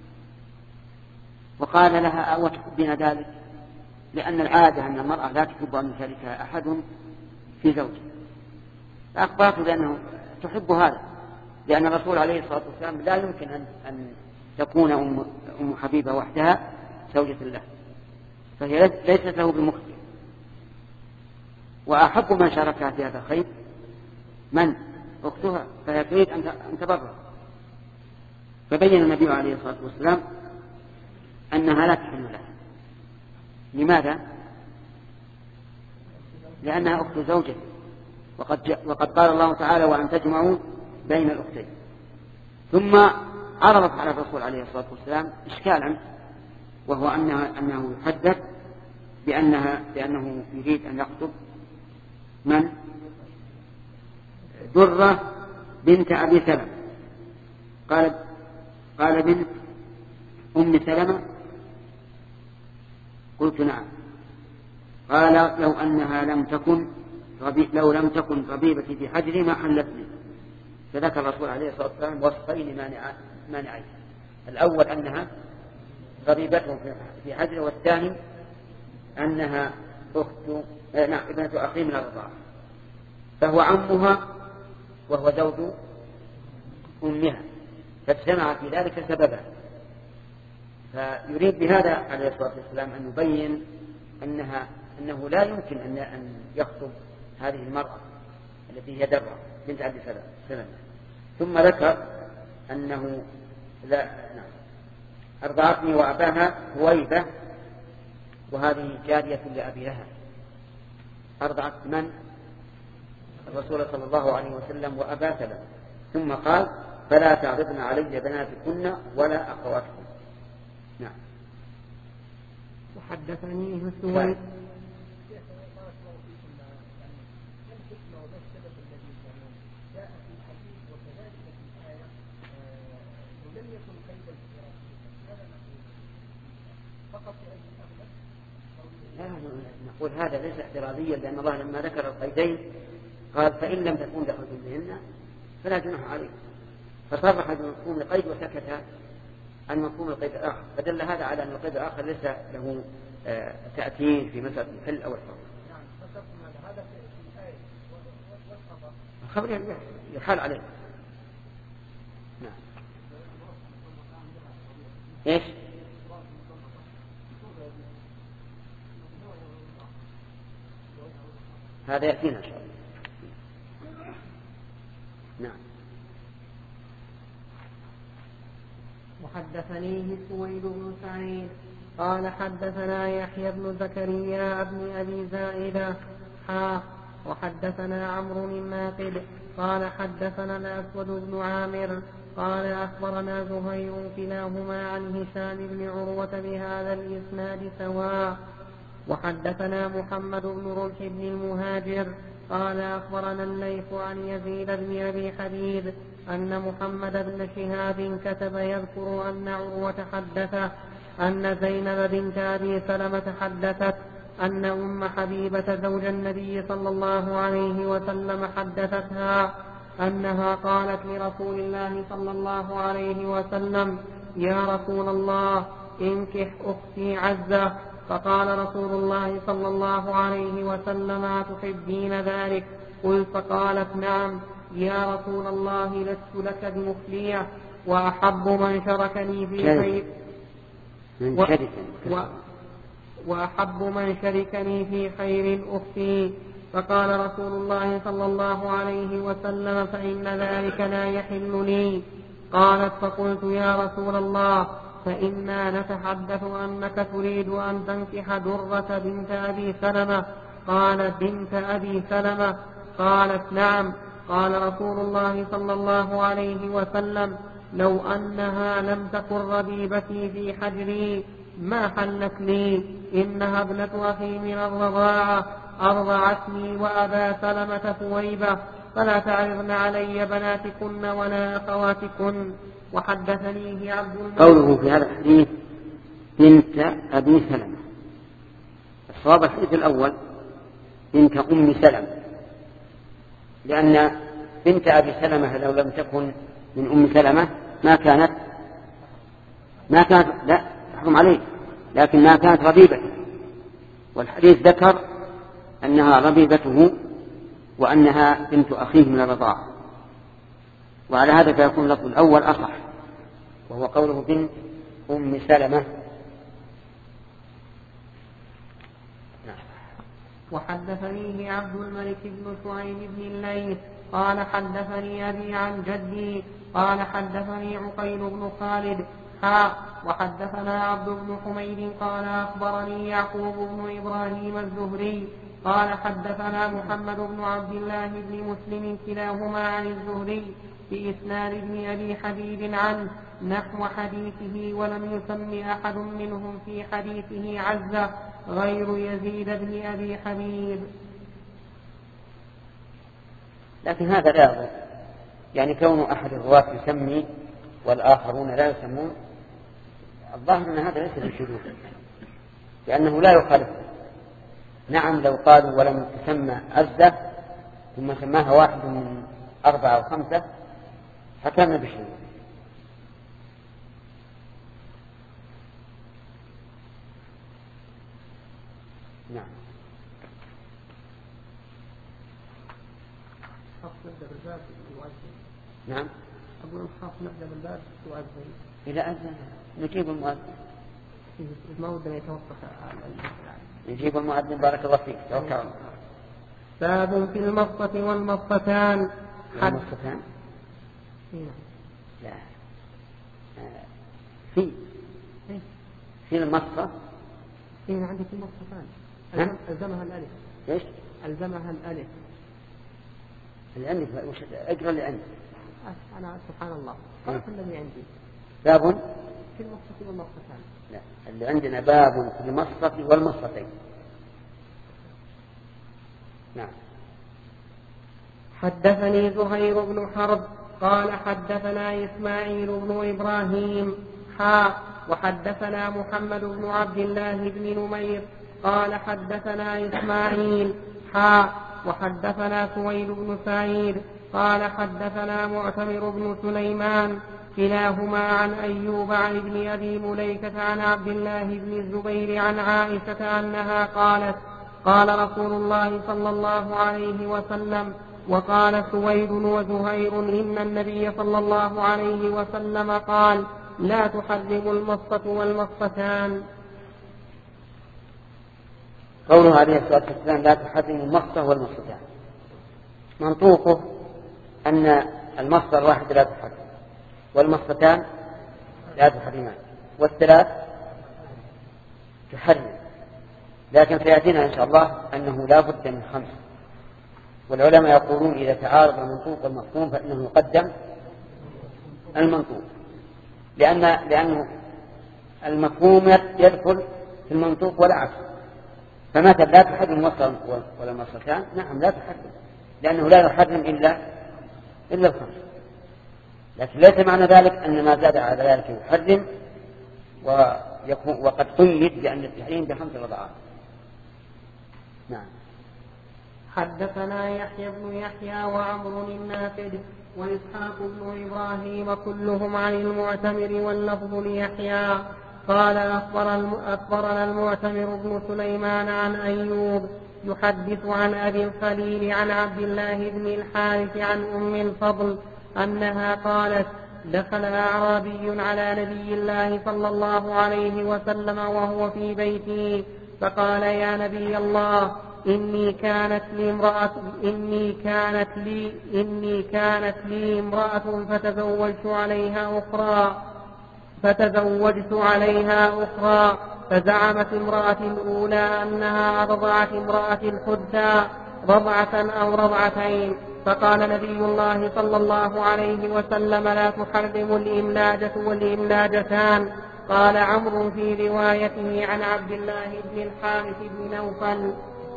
وقال لها: أو تحبين ذلك؟ لأن العادة أن المرأة لا تحب أن يشاركها أحد في زوجها. فأخبرته بأنه تحب هذا، لأن الرسول عليه الصلاة والسلام لا يمكن أن تكون أم حبيبة وحدها زوجة له، فهي ليست له بمخطئ. وأحب من شاركها في هذا الخير من؟ أختها فهي تريد أن تبرر. فبين النبي عليه الصلاة والسلام أنها لا تحل لها. لماذا؟ لأنها أخت زوجه، وقد قال الله تعالى وأن تجمعوا بين الأختين. ثم عرضت على الرسول عليه الصلاة والسلام إشكالا، وهو أنه يحدث بأنه يريد أن يخطب من؟ درة بنت أبي سلمة. قال بنت أم سلمة؟ قلت نعم. قال لو لم تكن ربيبتي في حجري ما حلتني. فذكر الرسول عليه الصلاة والسلام وصفين مانعين: الأول أنها ربيبته في حجره، والثاني أنها ابنة أخي من الرضاعة، فهو عمها وهو زوج أمها، فاجتمع في ذلك سببا. فيريد بهذا عليه الصلاة والسلام أن يبين أنه لا يمكن أن يخطب هذه المرأة التي هي درة بنت أبي سلمة. ثم ذكر أنه أرضعتني وأباها هويبة، وهذه جارية لأبي لهب. أرضعت من؟ الرسول صلى الله عليه وسلم وأبا سلمة. ثم قال فلا تعرضن علي بناتكن ولا أخواتكن. نعم. وحدثني سويد. نقول هذا ليس اعتراضيا، لأن الله لما ذكر القيدين قال فإن لم تكون دخلتم بهن فلا جناح عليكم، فصرح بمفهوم القيد وسكت عن مفهوم القيد الآخر، فدل هذا على أن القيد الآخر ليس له تأثير في مسألة الحل أو الحرم. الخبر يحال عليه. نعم. إيش؟ هذا يأتينا إن شاء الله. نعم. وحدثنيه سويد بن سعيد قال حدثنا يحيى بن زكريا بن أبي زائدة وحدثنا عمرو الناقد قال حدثنا الأسود بن عامر قال أخبرنا زهير كلاهما عن هشام بن عروة بهذا الإسناد سواء. وحدثنا محمد بن رمح بن المهاجر قال أخبرنا الليث عن يزيد بن أبي حبيب أن محمد بن شهاب كتب يذكر أن عروة حدثه أن زينب بنت أبي سلمة حدثت أن أم حبيبة زوج النبي صلى الله عليه وسلم حدثتها أنها قالت لرسول الله صلى الله عليه وسلم يا رسول الله انكح أختي عزة. فقال رسول الله صلى الله عليه وسلم أتحبين ذلك؟ قلت فقالت نعم. يا رسول الله لست لك بمخلية وأحب من شركني في خير وأحب من شركني في خير أختي. فقال رسول الله صلى الله عليه وسلم فإن ذلك لا يحل لي. قالت فقلت يا رسول الله فإنا نتحدث أنك تريد أن تنكح درة بنت أبي سلمة. قال بنت أبي سلمة؟ قالت نعم. قال رسول الله صلى الله عليه وسلم لو أنها لم تكن ربيبتي في حجري ما حلت لي، إنها ابنة أخي من الرضاعة أرضعتني وأبا سلمة ثويبة، فلا تعرضن علي بناتكن ولا أخواتكن. وحدثنيه عبد الملك. قوله في هذا الحديث بنت أبي سلمة، الصواب الحديث الأول بنت أم سلمة، لأن بنت أبي سلمة لو لم تكن من أم سلمة ما كانت لا تحرم عليه، لكن ما كانت ربيبته، والحديث ذكر أنها ربيبته وأنها بنت أخيه من الرضاعة، وعلى هذا فيكون اللفظ الأول أصح، وهو قوله بنت أم سلمة. وحدثنيه عبد الملك بن شعيب بن الليث قال حدثني أبي عن جدي قال حدثني عقيل بن خالد وحدثنا عبد بن حميد قال أخبرني يعقوب بن إبراهيم الزهري قال حدثنا محمد بن عبد الله بن مسلم كلاهما عن الزهري بإسناد ابن أبي حبيب عنه نحو حديثه ولم يسم أحد منهم في حديثه عزة غير يزيد بن أبي حبيب. لكن هذا لا يضر، يعني كون أحد الرواة يسمي والآخرون لا يسمون، الظاهر أن هذا ليس بالشذوذ لأنه لا يخالف. نعم لو قالوا ولم تسمى عزة ثم سماها واحد من 4 أو 5 فكان بالشذوذ. نعم. نعم. أقول الخاص نبدأ بالباب يؤذن. إذا أذن نجيب المؤذن. ما ودنا يتوقف. نجيب المؤذن بارك الله فيك. توكل. باب في المصة والمصتان. المصتان؟ لا. في المصة. عندك المصتان. ألزمها الألف. إيش؟ ألزمها الألف. الألف وش أقرأ اللي عندي؟ أنا سبحان الله قرأت الذي عندي. باب في المصة والمصتان. لا اللي عندنا باب في المصة والمصتين. نعم. حدثني زهير بن حرب قال حدثنا إسماعيل بن إبراهيم وحدثنا محمد بن عبد الله بن نمير قال حدثنا إسماعيل وحدثنا سويد بن سعيد قال حدثنا معتمر بن سليمان كلاهما عن أيوب عن ابن أبي مليكة عن عبد الله بن الزبير عن عائشة أنها قالت قال رسول الله صلى الله عليه وسلم وقال سويد وزهير إن النبي صلى الله عليه وسلم قال لا تحرم المصة والمصتان. قوله عليه الصلاة والسلام لا تحرم المصة والمصتان منطوقه أن المصة الواحد لا تحرم والمصتان لا تحرمان والثلاث تحرم، لكن سيأتينا إن شاء الله أنه لا بد من 5. والعلماء يقولون إذا تعارض المنطوق والمفهوم فإنه يقدم المنطوق لأنه المفهوم يدخل في المنطوق والعكس. فمثلا لا تحرم المصة ولا المصتان، نعم لا تحرم لأنه لا يحرم إلا 5، لكن ليس معنى ذلك أن ما زاد على ذلك يحرم وقد قيد بأن التحريم ب5 رضعات. نعم. حدثنا يحيى بن يحيى وعمر النافذ وإسحاق بن إبراهيم كلهم عن المعتمر واللفظ ليحيى قال أخبرنا المعتمر بن سليمان عن أيوب يحدث عن أبي الخليل عن عبد الله بن الحارث عن أم الفضل أنها قالت دخل أعرابي على نبي الله صلى الله عليه وسلم وهو في بيته فقال يا نبي الله إني كانت لي امرأة فتزوجت عليها أخرى فزعمت امرأة الأولى أنها أرضعت امرأة الحدى رضعة أو رضعتين فقال نبي الله صلى الله عليه وسلم لا تحرم الإملاجة والإملاجتان. قال عمرو في روايته عن عبد الله بن الحارث بن نوفل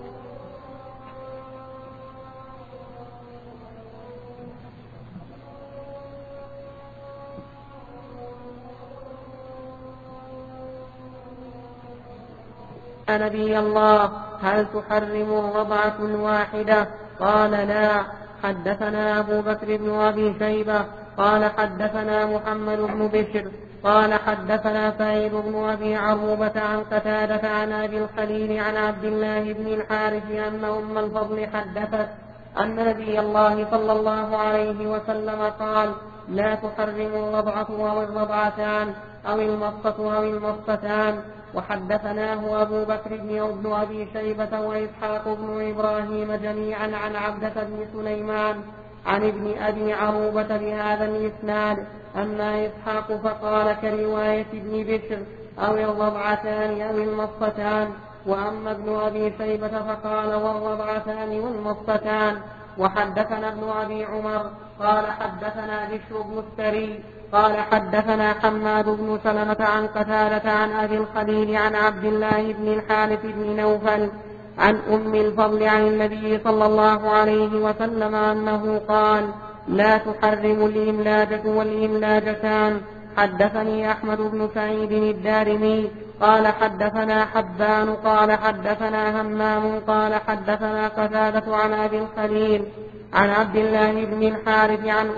نبي الله هل تحرم الرضعة الواحدة؟ قال لا. حدثنا أبو بكر بن أبي شيبة قال حدثنا محمد بن بشر قال حدثنا سعيد بن أبي عروبة عن قتادة عن أبي الخليل عن عبد الله بن الحارث أن أم الفضل حدثت أن نبي الله صلى الله عليه وسلم قال لا تحرم الرضعة أو الرضعتان أو المصة أو المصتان. وحدثناه أبو بكر بن أبي شيبة وإسحاق بن إبراهيم جميعا عن عبدة بن سليمان عن ابن أبي عروبة بهذا الإسناد. أما إسحاق فقال كرواية ابن بشر أو الرضعتان أو المصفتان. وأما ابن أبي شيبة فقال والرضعتان والمصفتان. وحدثنا ابن أبي عمر قال حدثنا بشر بن السري قال حدثنا حماد بن سلمة عن قتادة عن أبي الخليل عن عبد الله بن الحارث بن نوفل عن أم الفضل عن النبي صلى الله عليه وسلم أنه قال لا تحرم الإملاجة والإملاجتان. حدثني أحمد بن سعيد الدارمي قال حدثنا حبان قال حدثنا همام قال حدثنا قتادة عن أبي الخليل عن عبد الله بن الحارث عن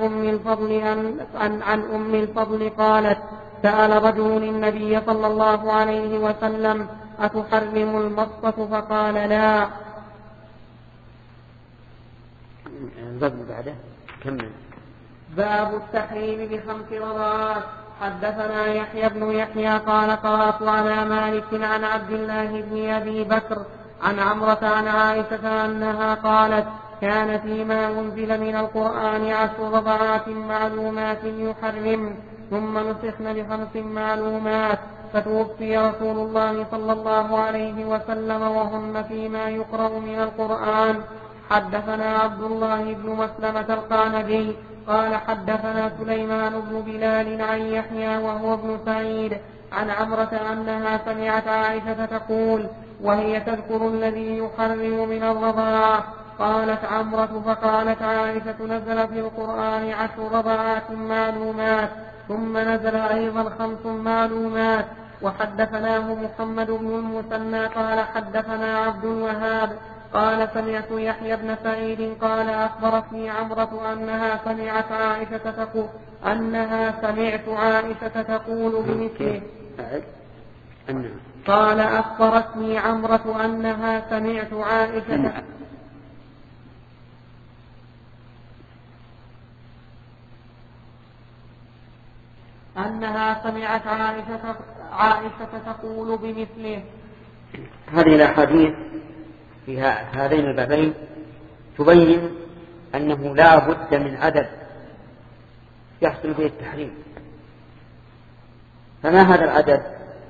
أم الفضل قالت سأل رجل النبي صلى الله عليه وسلم أتحرم المصة فقال لا. بعده كمل. باب التحريم ب5 رضعات. حدثنا يحيى بن يحيى قال قرأت على مالك عن عبد الله بن أبي بكر عن عمرة عن عائشة أنها قالت كان فيما أنزل من القرآن 10 رضعات معلومات يحرم ثم نسخن ب5 معلومات فتوفي رسول الله صلى الله عليه وسلم وهن فيما يقرأ من القرآن. حدثنا عبد الله بن مسلمة القعنبي قال حدثنا سليمان بن بلال عن يحيى وهو ابن سعيد عن عمرة أنها سمعت عائشة تقول وهي تذكر الذي يحرم من الرضاعة. قالت عمرة فقالت عائشة نزل في القرآن 10 رضعات معلومات ثم نزل أيضا 5 معلومات. وحدثناه محمد بن المثنى قال حدثنا عبد الوهاب قال سمعت يحيى بن سعيد قال أخبرتني عمرة أنها سمعت عائشة تقول بمثله. قال أخبرتني عمرة أنها سمعت عائشة تقول بمثله. هذه الأحاديث في هذين البابين تبين أنه لا بد من عدد يحصل به التحريم. فما هذا العدد؟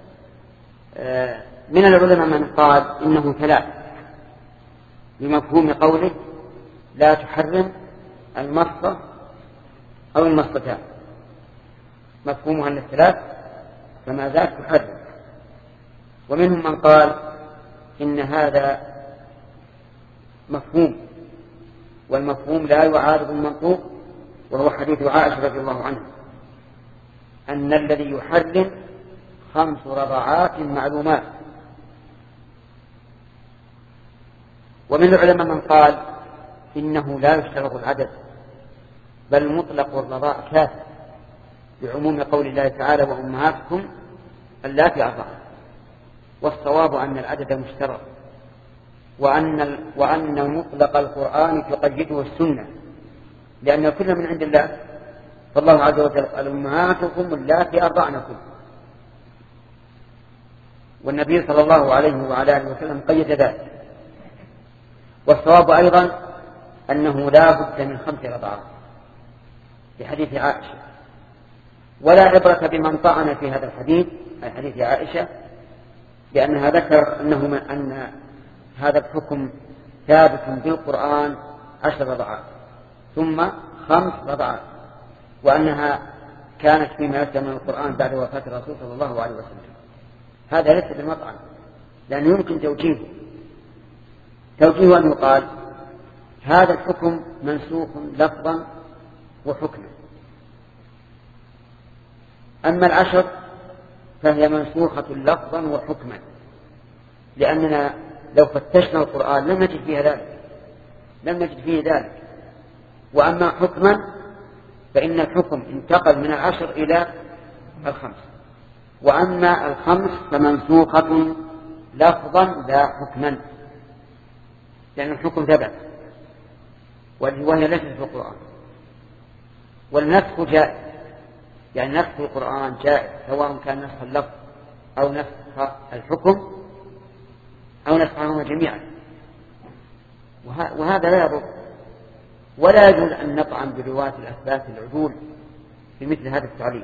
من العلماء من قال إنه 3 بمفهوم قوله لا تحرم المصة أو المصتان، مفهومها أن 3 فما ذاك تحرم. ومنهم من قال إن هذا مفهوم والمفهوم لا يعارض المنطوق، وهو حديث عائشة رضي الله عنها أن الذي يحرم 5 رضعات معلومات. ومن العلماء من قال إنه لا يشترط العدد بل مطلق الرضاع كافٍ بعموم قول الله تعالى وأمهاتكم اللاتي أرضعن. والصواب أن العدد مشترط وأن مطلق القرآن تقيده السنة لأن كل من عند الله. فالله عز وجل قال أمهاتكم اللاتي أرضعنكم، والنبي صلى الله عليه وعلى آله وسلم قيد ذلك. والصواب أيضا أنه لا بد من 5 رضعات في حديث عائشة، ولا عبرة بمن طعن في هذا الحديث أي حديث عائشة لأنها ذكر أن هذا الحكم ثابت بالقرآن 10 رضعات ثم 5 رضعات، وأنها كانت فيما يتم من القرآن بعد وفاة الرسول صلى الله عليه وسلم. هذا ليس بالمطعن لأنه يمكن توجيهه أن يقال هذا الحكم منسوخ لفظا وحكما، أما 10 فهي منسوخة لفظا وحكما، لأننا لو فتشنا القرآن لم نجد فيه ذلك. وأما حكما فإن الحكم انتقل من 10 إلى 5، وأما 5 فمنسوخة لفظا لا حكما، لأن الحكم ثبت وهي ليست في القرآن. والنسخ جائز، يعني نسخ القرآن جائز سواء كان نسخ اللفظ أو نسخ الحكم أو نسخهما جميعا، وهذا لا يضر ولا يجوز أن نطعن برواة الأثبات العدول في مثل هذا التعليل.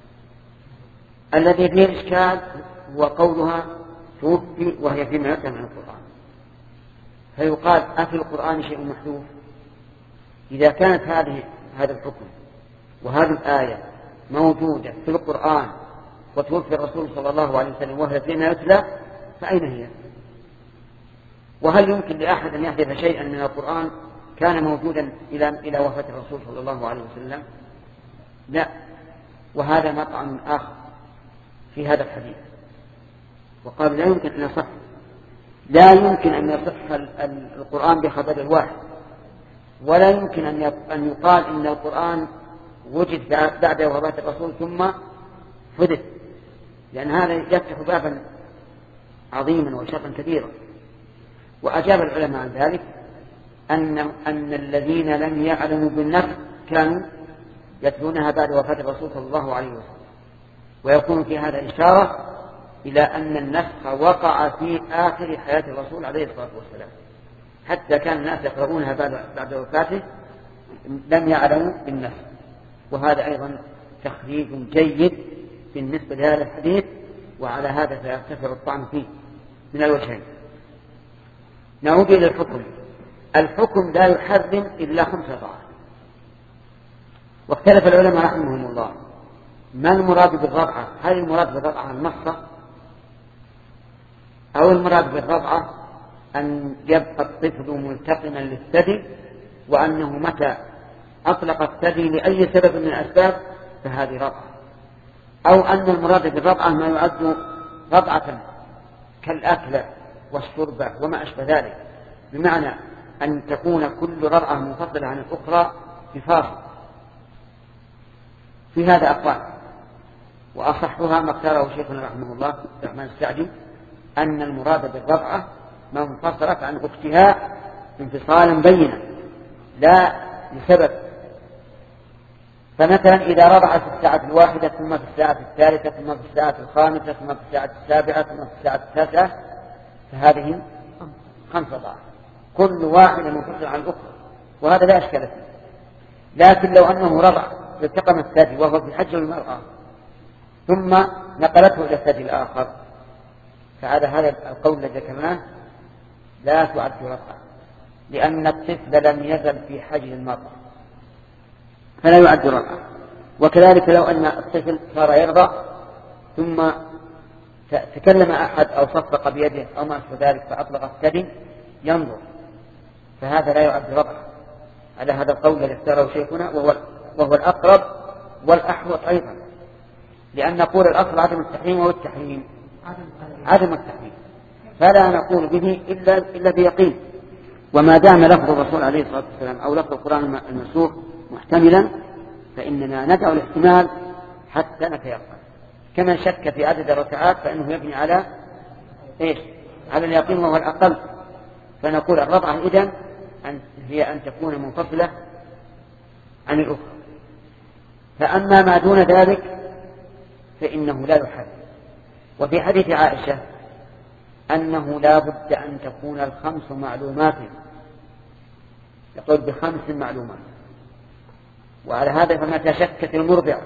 الذي فيه الإشكال هو قولها توفي وهي فيما يتم عن القرآن، فيقال أفي القرآن شيء محذوف؟ إذا كانت هذا الحكم وهذه الآية موجودة في القرآن وتوفي الرسول صلى الله عليه وسلم وهي فيما يتلى، فأين هي؟ وهل يمكن لأحد أن يحدث شيئا من القرآن كان موجودا إلى وفاة الرسول صلى الله عليه وسلم؟ لا. وهذا مطعن آخر في هذا الحديث، وقال لا يمكن أن يصح، لا يمكن أن يصح القرآن بخبر الواحد، ولا يمكن أن يقال إن القرآن وجد بعد وفاة الرسول ثم حدث، لأن هذا يفتح بابا عظيما وشرا كبيرا. وأجاب العلماء عن ذلك أن الذين لم يعلموا بالنسخ كانوا يتلونها بعد وفاة الرسول صلى الله عليه وسلم، ويكون في هذا إشارة إلى أن النسخ وقع في آخر حياة الرسول عليه الصلاة والسلام، حتى كان الناس يقرؤونها بعد وفاته لم يعلموا بالنسخ. وهذا أيضا تخريج جيد بالنسبة لهذا الحديث، وعلى هذا سيرتفع الطعن فيه من الوجهين. نعود إلى الحكم. الحكم لا يحرم إلا 5 طاعات، واختلف العلماء رحمهم الله ما المراد بالرضعة؟ هل المراد بالرضعة المصة، أو المراد بالرضعة أن يبقى الطفل ملتقما للثدي، وأنه متى أطلق الثدي لأي سبب من الأسباب فهذه رضعة، أو أن المراد بالرضعة ما يعد رضعة كالأكل والشرب وما أشبه ذلك، بمعنى أن تكون كل رضعة منفصلة عن الأخرى بفاصل. في هذا أقوال، وأصحها ما اختاره شيخنا رحمه الله الرحمن السعدي أن المراد بالرضعة ما انفصلت عن أختها انفصالا بينا لا لسبب. فمثلا إذا رضعت في الساعة 1 ثم في الساعة 3 ثم في الساعة 5 ثم في الساعة 7 ثم في الساعة 9، فهذه 5 طاعات كل واحدة منفصلة عن الأخرى، وهذا لا أشكال فيه. لكن لو أنه رضع التقم الثدي وهو في حجر المرأة ثم نقلته إلى الثدي الآخر، هذا القول الذي ذكرناه لا تعد رضعة، لأن الطفل لم يزل في حجر المرأة فلا يعد رضعة. وكذلك لو أن الطفل صار يرضع ثم تكلم أحد أو صفق بيده أو ما أشبه ذلك فأطلق الثدي ينظر، فهذا لا يعد رضعة على هذا القول الذي اختاره شيخنا، وهو الأقرب والأحوط أيضا، لأن نقول الأصل عدم التحريم وهو التحريم عدم التحريم، فلا نقول به إلا بيقين. وما دام لفظ الرسول عليه الصلاة والسلام أو لفظ القرآن المنسوخ محتملا فإننا ندعو الاحتمال حتى نتيقن. كمن شك في عدد الركعات فإنه يبني على إيش؟ على اليقين وهو الأقل. فنقول الرضعة إذن هي أن تكون منفصلة عن الأخرى. فأما ما دون ذلك فإنه لا يحرم. وفي حديث عائشة أنه لا بد أن تكون 5 معلومات، يقول ب5 معلومات. وعلى هذا فمتى شكت المرضع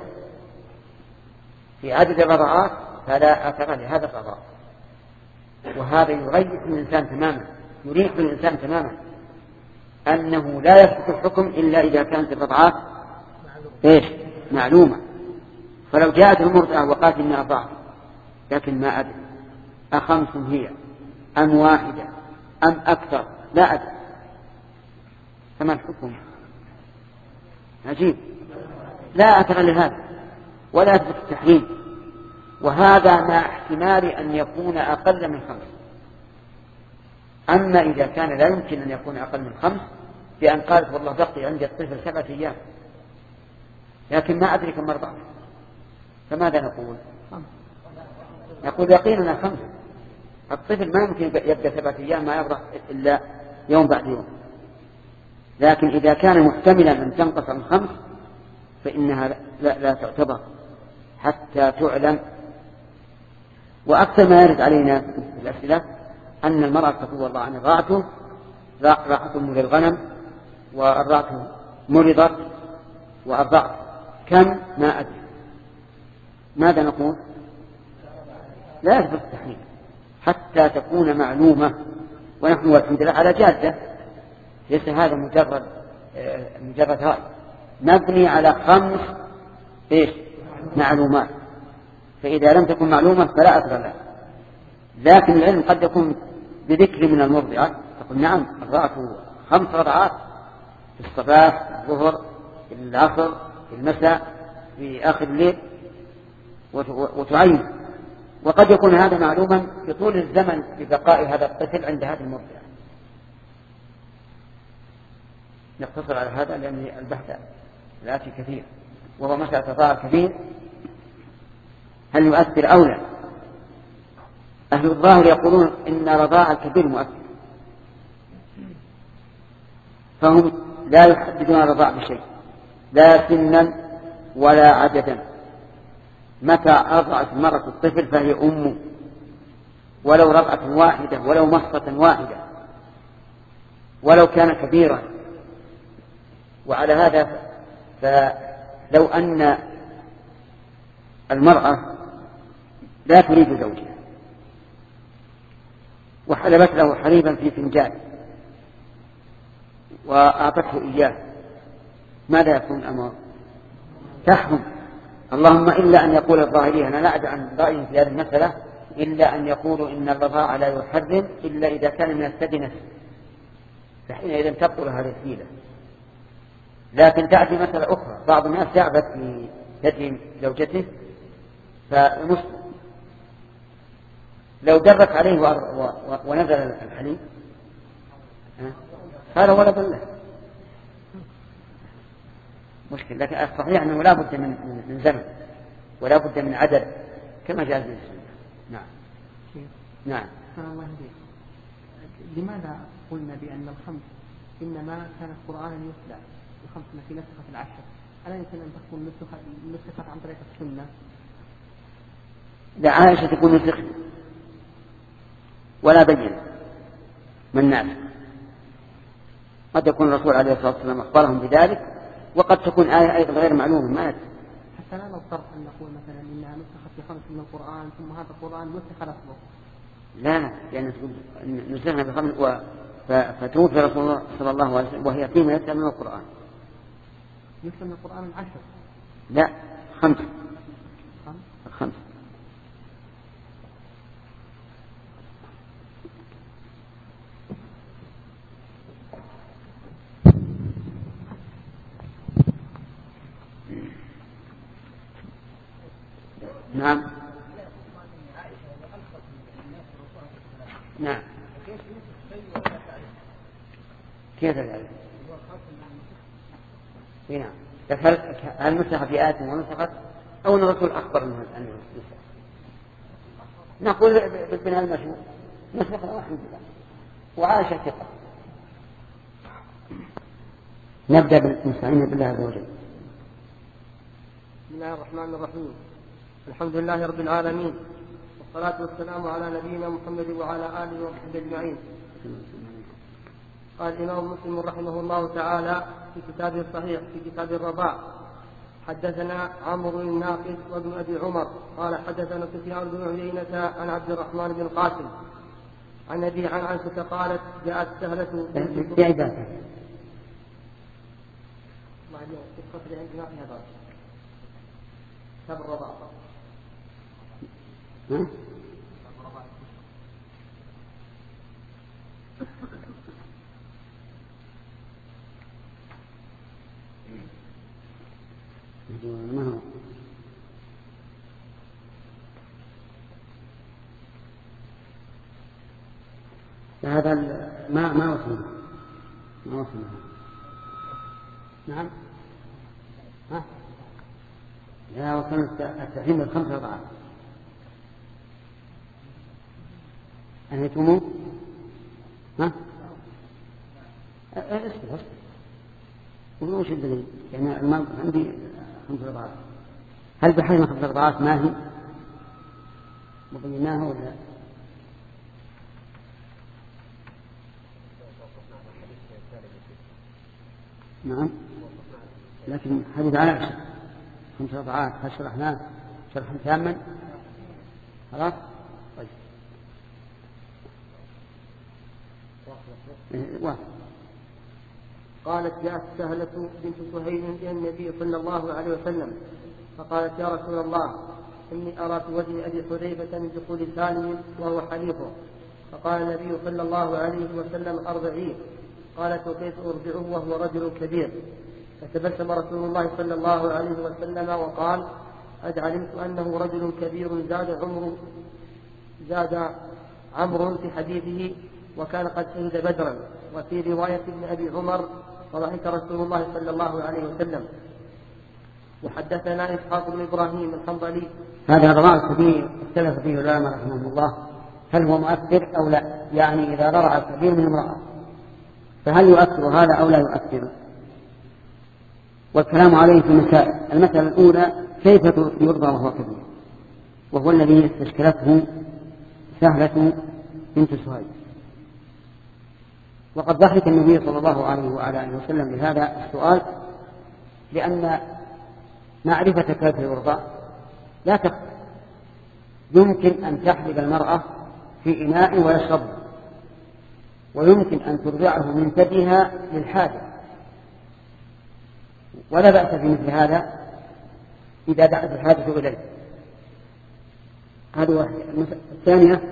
في عدد الرضعات فلا أثر لهذا الرضاع، وهذا يريح الإنسان تماما أنه لا يثبت الحكم إلا إذا كانت الرضعات معلومة. فلو جاءت المرضعة وقالت إني أرضعت لكن ما أدري أ5 هي أم 1 أم أكثر لا أدري، فما الحكم؟ عجيب، لا أثر لهذا ولا يثبت التحريم، وهذا مع احتمال أن يكون أقل من 5. أما إذا كان لا يمكن أن يكون أقل من 5 بأن قالت والله بقي عندي الطفل 7 أيام لكن ما أدري كم مرضع، فماذا نقول؟ نقول يقيننا 5. الطفل ما يمكن يبقى 7 أيام ما يرضع إلا يوم بعد يوم. لكن إذا كان محتملا أن تنقص عن 5 فإنها لا تعتبر حتى تعلم. وأكثر ما يرد علينا في الأسئلة أن المرأة تقول والله أنا راعته راحة للغنم وأرضعت مرضت وأرضعت كم ما أدري، ماذا نقول؟ لا يثبت التحريم حتى تكون معلومة، ونحن والحمد لله على جادة، ليس هذا مجرد رأي مبني على 5 معلومات، فإذا لم تكن معلومة فلا أثر لها. لكن العلم قد يكون بذكر من المرضعات، تقول نعم أرضعت 5 رضعات في الصباح، في الظهر، في العصر، في المساء، في آخر الليل، وتعين. وقد يكون هذا معلوما بطول الزمن ببقاء هذا الطفل عند هذه المرضعة. نقتصر على هذا لأن البحث الآتي كثير، وهو مسألة ظاهر كبير، هل يؤثر أو لا؟ أهل الظاهر يقولون إن رضاع الكبير مؤثر، فهم لا يحددون الرضاع بشيء، لا سنا ولا عددا. متى أرضعت المرأة الطفل فهي أمه، ولو رضعة واحدة، ولو مصة واحدة، ولو كان كبيرا. وعلى هذا فلو أن المرأة لا تريد زوجها وحلبت له حليبا في فنجان وأعطته إياه، ماذا يكون الأمر؟ تحرم. اللهم إلا أن يقول الظاهري، أنا لا أدري عن رأيهم في هذه المسألة، إلا أن يقولوا إن الرضاعة لا يحرم إلا إذا كان من الثدي نفسه، فحينئذ تبطل هذه الحيلة. لكن تأتي مسألة أخرى، بعض الناس يعبث في ثدي زوجته فمسلم لو درت عليه ونزل الحليب هذا ولد له مشكل. لكن الصحيح أنه لا بد من زمن ولا بد من عدد كما جاء في السنة. نعم. نعم. الله يهديك. لماذا قلنا بأن الخمس إنما كانت قرآنا يتلى، الخمس التي نسخت العشر، ألا يمكن أن تكون نسخت عن طريق السنة؟ لا، عائشة تكون نسخت ولا بين من ناسخ. قد يكون الرسول عليه الصلاة والسلام أخبرهم بذلك، وقد تكون آية أيضا غير معلومة ما أدري. حتى لا نضطر أن نقول مثلا إنها نسخت بخمس من القرآن ثم هذا القرآن نسخ لفظه. لا، لأن نسخنا بخمس فتوفي رسول الله صلى الله عليه وسلم وهي فيما يتلى من القرآن. يتلى من القرآن 10؟ لا، 5. 5. نعم. نعم. كيف ذلك؟ نعم. هل نسخ في آية ونسخت أو أن الرسول أخبر أنه نسخ؟ نقول بالبناء المشهور نسخ والحمد لله، وعائشة ثقة. نبدأ بالمستعين بالله عز وجل. بسم الله الرحمن الرحيم. الحمد لله رب العالمين، والصلاة والسلام على نبينا محمد وعلى آله وصحبه أجمعين. قال الإمام مسلم رحمه الله تعالى في كتابه الصحيح في كتاب الرضاع: حدثنا عمرو الناقد وابن أبي عمر قال حدثنا سفيان بن عيينة عن عبد الرحمن بن القاسم عن أبي عن عائشة قالت: جاءت سهلة في عبادة كتاب الرضاع. ما هو هذا ما وصلنا. نعم. لا، وصلنا التحريم ال5 رضعات. أنهيتموا؟ اسكت وش الدليل؟ يعني عندي 5 رضعات. هل بحرم 5 رضعات ما هي مبيناها ولا؟ نعم، لكن حديث عن عائشة 5 رضعات هل شرحناه شرحا تاما؟ خلاص طيب قالت جاءت سهلة بنت سهيل إلى النبي صلى الله عليه وسلم فقالت يا رسول الله إني أرى في وجه أبي حذيفة من دخول سالم وهو حليفه. فقال النبي صلى الله عليه وسلم أرضعيه. قالت وكيف أرضعه وهو رجل كبير؟ فتبسم رسول الله صلى الله عليه وسلم وقال قد علمت أنه رجل كبير زاد عمرو في حديثه وكان قد شهد بدرا. وفي رواية ابن أبي عمر فضحك رسول الله صلى الله عليه وسلم. وحدثنا إسحاق بن إبراهيم الحنظلي. هذا الرضاع الكبير اختلف فيه العلماء رحمهم الله هل هو مؤثر أو لا، يعني إذا رضع الكبير من امرأة فهل يؤثر هذا أو لا يؤثر؟ والكلام عليه في مسائل. المسألة الأولى كيف يرضى وهو كبير، وهو الذي استشكلته سهلة بنت سهيل. وقد ضحك النبي صلى الله عليه وعلى آله وسلم بهذا السؤال لأن معرفة كيف يرضى لا تخفى. يمكن أن تحلب المرأة في إناء ويشرب، ويمكن أن ترضعه من ثديها للحاجة، ولا بأس بمثل هذا إذا دعت الحاجة إليه. هذه واحدة. الثانية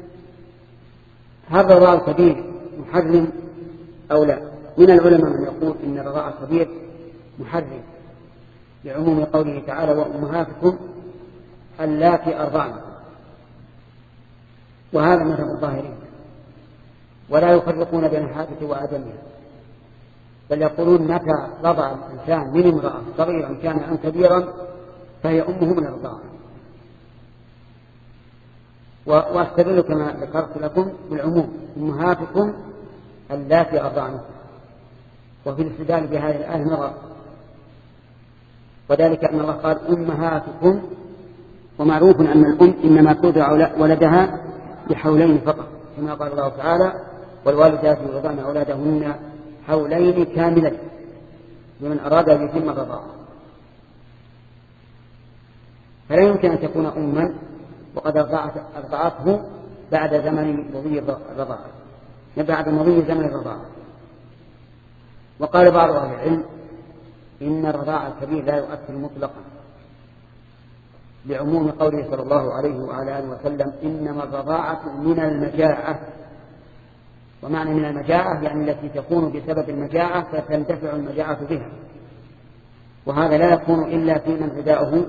هل الرضاع الكبير محرم أو لا؟ من العلماء من يقول إن الرضاع الكبير محرم لعموم قوله تعالى وأمهاتكم اللاتي أرضعنكم، وهذا مذهب الظاهرين، ولا يفرقون بين الحاجة وعدمها، بل يقولون متى رضع الإنسان من امرأة صغيرا كان أم كبيرا فهي أمه من الرضاعة. واستدل كما ذكرت لكم بالعموم أمهاتكم اللاتي أرضعنكم، وفي الاستدلال بهذه الآية نظر، وذلك أن الله قال أمهاتكم، ومعروف أن الأم إنما ترضع ولدها بحولين فقط، كما قال الله تعالى والوالدات يرضعن أولادهن حولين كاملين لمن أراد أن يتم الرضاعة. فلا يمكن أن تكون أما وقد أرضعته بعد زمن مضي الرضاعة، بعد مضي زمن الرضاعة. وقال بعض أهل العلم إن الرضاعة الكبير لا يؤثر مطلقا لعموم قوله صلى الله عليه وعلى آله وسلم إنما الرضاعة من المجاعة. ومعنى من المجاعة يعني التي تكون بسبب المجاعة فتنتفع المجاعة بها، وهذا لا يكون إلا في من غذاؤه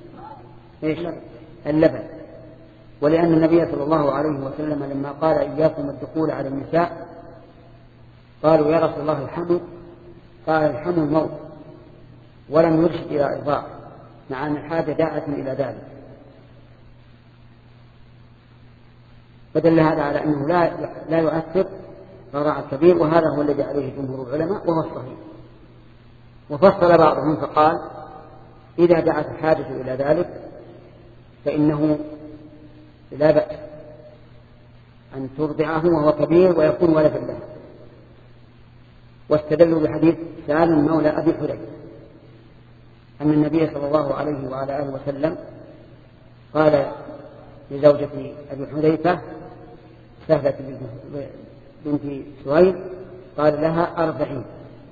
اللبن. ولأن النبي صلى الله عليه وسلم لما قال إياكم الدخول على النساء قالوا يا رسول الله الحمل، قال الحمل موت، ولم يرشد إلى إرضاع، مع أن الحاجة داعة إلى ذلك. فدل هذا على أنه لا يؤثر رضاع الكبير، وهذا هو الذي عليه جمهور العلماء وهو الصحيح. وفصل بعضهم فقال إذا دعت الحاجة إلى ذلك فإنه لا بأس أن ترضعه وهو كبير ويكون ولدا له. واستدلوا بحديث سالم مولى أبي حذيفة أن النبي صلى الله عليه وعلى آله وسلم قال لزوجة أبي حذيفة سهلة بنت سهيل قال لها أرضعين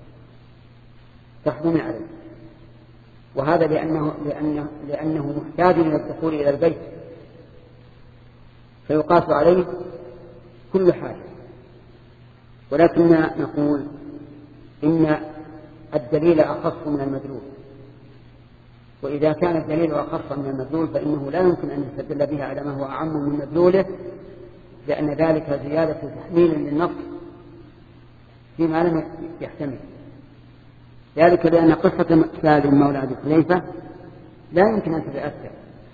تحرم عليه، وهذا لأنه محتاج إلى الدخول إلى البيت فيقاس عليه كل حاجة. ولكننا نقول إن الدليل أخص من المدلول، وإذا كان الدليل أخص من المدلول فإنه لا يمكن أن يستدل بها على ما هو أعم من مدلوله، لأن ذلك زيادة تحميل للنص فيما لم يحتمل. ذلك لأن قصة سالم مولى أبي حذيفة لا يمكن أن تتأثر،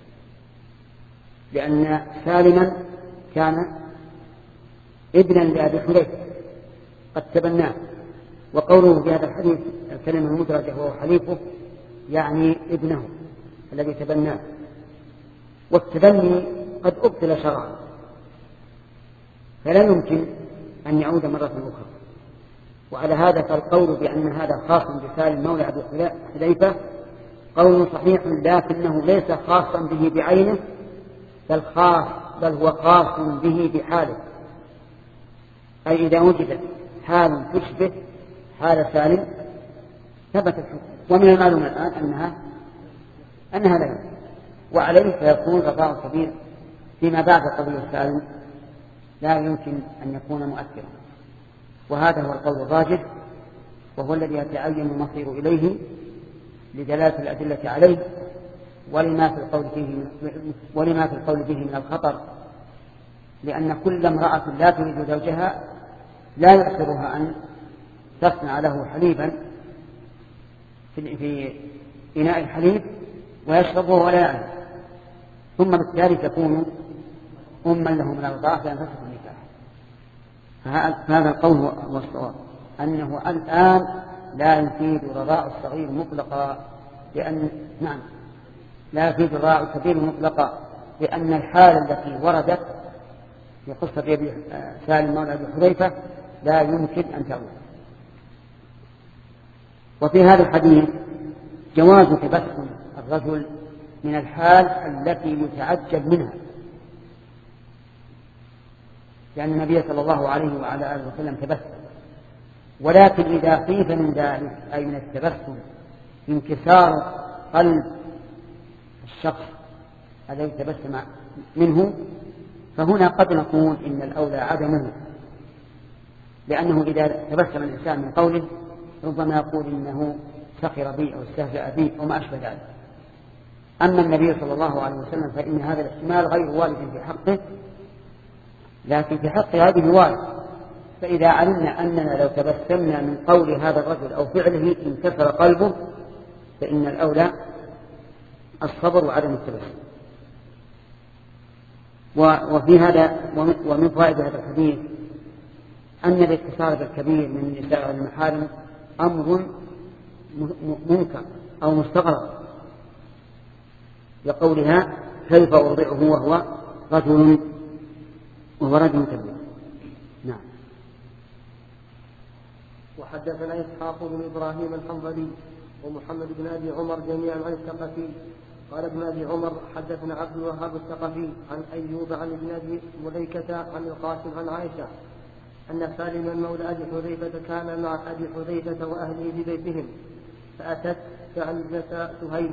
لأن سالما كان ابنا لأبي حذيفة قد تبناه، وقوله في هذا الحديث الكلمة المدرجة وهو حليفه يعني ابنه الذي تبناه، والتبني قد أبطل شرعا فلا يمكن أن يعود مرة أخرى. وعلى هذا فالقول بأن هذا خاص بسالم مولى أبي حذيفة قول صحيح، لكنه ليس خاصا به بعينه، بل هو خاص به بحاله. أي إذا وجدت حال تشبه حال سالم ثبت الحكم. ومن المعلوم الآن أنها لا يمكن، وعليه فيكون رضاع الكبير فيما بعد قضية سالم لا يمكن أن يكون مؤثرا. وهذا هو القول الراجح، وهو الذي يتعين المصير إليه لدلالة الأدلة عليه ولما في القول فيه من الخطر، لأن كل امرأة لا تريد زوجها لا يؤثرها أن تصنع له حليبا في إناء الحليب ويشربه ولا يعلم، ثم بالتالي تكون أما له من الرضاعة فينفسخ النكاح. هذا القول هو الصواب، أنه الآن لا يفيد رضاع الصغير مطلقا، لا يفيد رضاع الكبير مطلقا، لأن الحالة التي وردت في قصة سالم مولى أبي حذيفة لا يمكن أن تعود. وفي هذا الحديث جواز تبسم الرجل من الحال التي يتعجب منها، لأن النبي صلى الله عليه وعلى آله وسلم تبسم، ولكن إذا خيف من ذلك أي من التبسم انكسار قلب الشخص الذي تبسم منه، فهنا قد نقول إن الأولى عدمه، لأنه إذا تبسم الإنسان من قوله ربما يقول إنه سخر بي أو استهزأ بي أو ما أشبه ذلك. أما النبي صلى الله عليه وسلم فإن هذا الاحتمال غير وارد في حقه، لكن في حق هذه وارد. فإذا علمنا أننا لو تبسمنا من قول هذا الرجل أو فعله انكسر قلبه، فإن الأولى الصبر وعدم التبسم. وفي هذا ومن فوائد هذا الحديث أن الاتصال بالكبير من النساء والمحارم أمر منكر أو مستغرب، لقولها كيف أرضعه وهو رجل كبير. نعم. وحدثنا إسحاق بن إبراهيم الحنظلي ومحمد بن أبي عمر جميعا عن الثقفي قال ابن أبي عمر حدثنا عبد الوهاب الثقفي عن أيوب عن ابن أبي مليكة عن القاسم عن عائشة أن سالما مولى أبي حذيفة كان مع أبي حذيفة وأهله في بيتهم، فأتت ثعلبة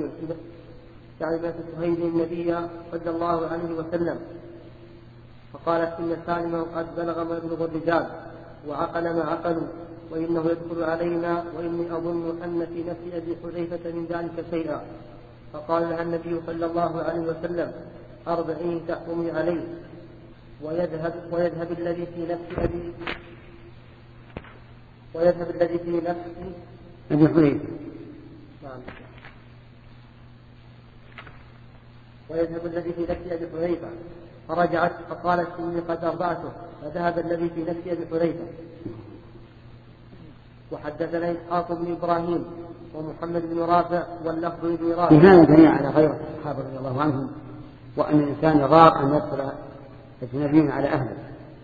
سهيل النبي صلى الله عليه وسلم فقالت إن سالما قد بلغ ما يبلغ الرجال وعقل ما عقلوا وإنه يدخل علينا وإني أظن أن في نفس أبي حذيفة من ذلك شيئا. فقال لها النبي صلى الله عليه وسلم أربعين تحكمي عليه ويذهب الذي في نفس أبي حذيفة ويذهب الذي في نفس أبي حذيفة. فرجعت فقالت إني قد أرضعته، فذهب الذي في نفس أبي حذيفة. وحدثنا إسحاق بن إبراهيم ومحمد بن رافع واللفظ بن رافع. هذا دليل على غيرة الصحابة رضي الله عنهم، وأن الإنسان يغار أن يدخل أجنبيا على أهله،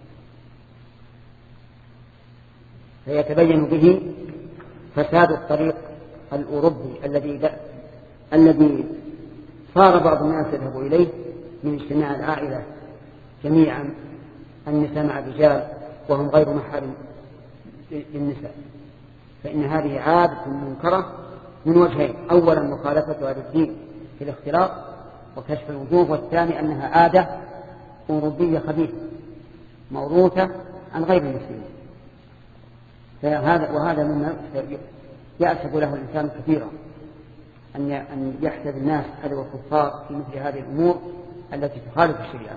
فيتبين به فساد الطريق الأوروبي الذي صار بعض الناس يذهب إليه من اجتماع العائلة جميعا النساء مع الرجال وهم غير محارم للنساء. فإن هذه عادة منكرة من وجهين: أولا مخالفة هذا الدين في الاختلاط وكشف الوجوه، والثاني أنها عادة أوروبية خبيثة موروثة عن غير المسلمين. وهذا مما يأسف له الإنسان كثيرا أن يحسب الناس على الكفار في مثل هذه الأمور التي تخالف الشريعة.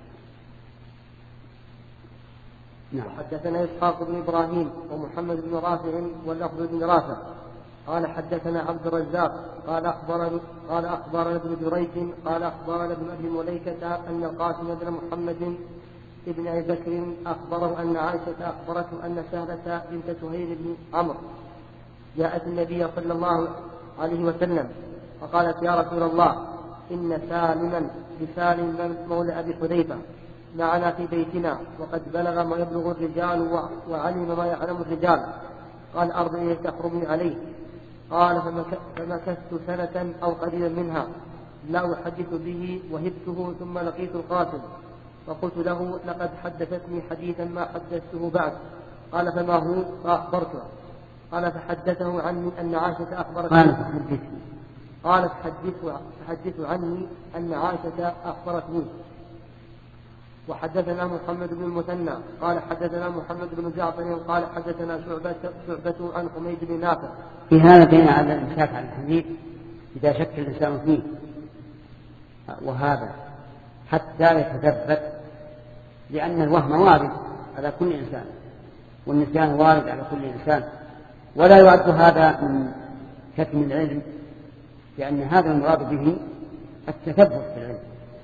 نعم. حدثنا إسحاق بن إبراهيم ومحمد بن رافع واللفظ بن رافع قال حدثنا عبد الرزاق قال أخبرنا ابن جريج قال أخبرنا ابن أبي مليكة أن القاسم بن محمد ابن أبي بكر أخبره أن عائشة أخبرته أن سهلة بنت سهيل بن عمرو جاءت النبي صلى الله عليه وسلم فقالت يا رسول الله إن سالما بسالم مولى أبي حذيفة معنا في بيتنا وقد بلغ ما يبلغ الرجال وعلم ما يعلم الرجال، قال 40 تحرمني عليه. قال فمكثت سنة أو قليلا منها لا أحدث به وهبته، ثم لقيت القاسم فقلت له لقد حدثتني حديثا ما حدثته بعد. قال فما هو؟ فأخبرته. قال فحدثه عني أن عائشة أخبرته. قال فحدثه عني أن عائشة أخبرته. وحدثنا محمد بن المثنى قال حدثنا محمد بن جعفر قال حدثنا شعبة عن حميد بن نافع. في هذا بين على الإمساك عن الحديث إذا شك الإنسان فيه وهذا حتى يتثبت، لأن الوهم وارد على كل إنسان والنسيان وارد على كل إنسان، ولا يعد هذا من كتم العلم، لأن هذا المراد به التثبت في العلم.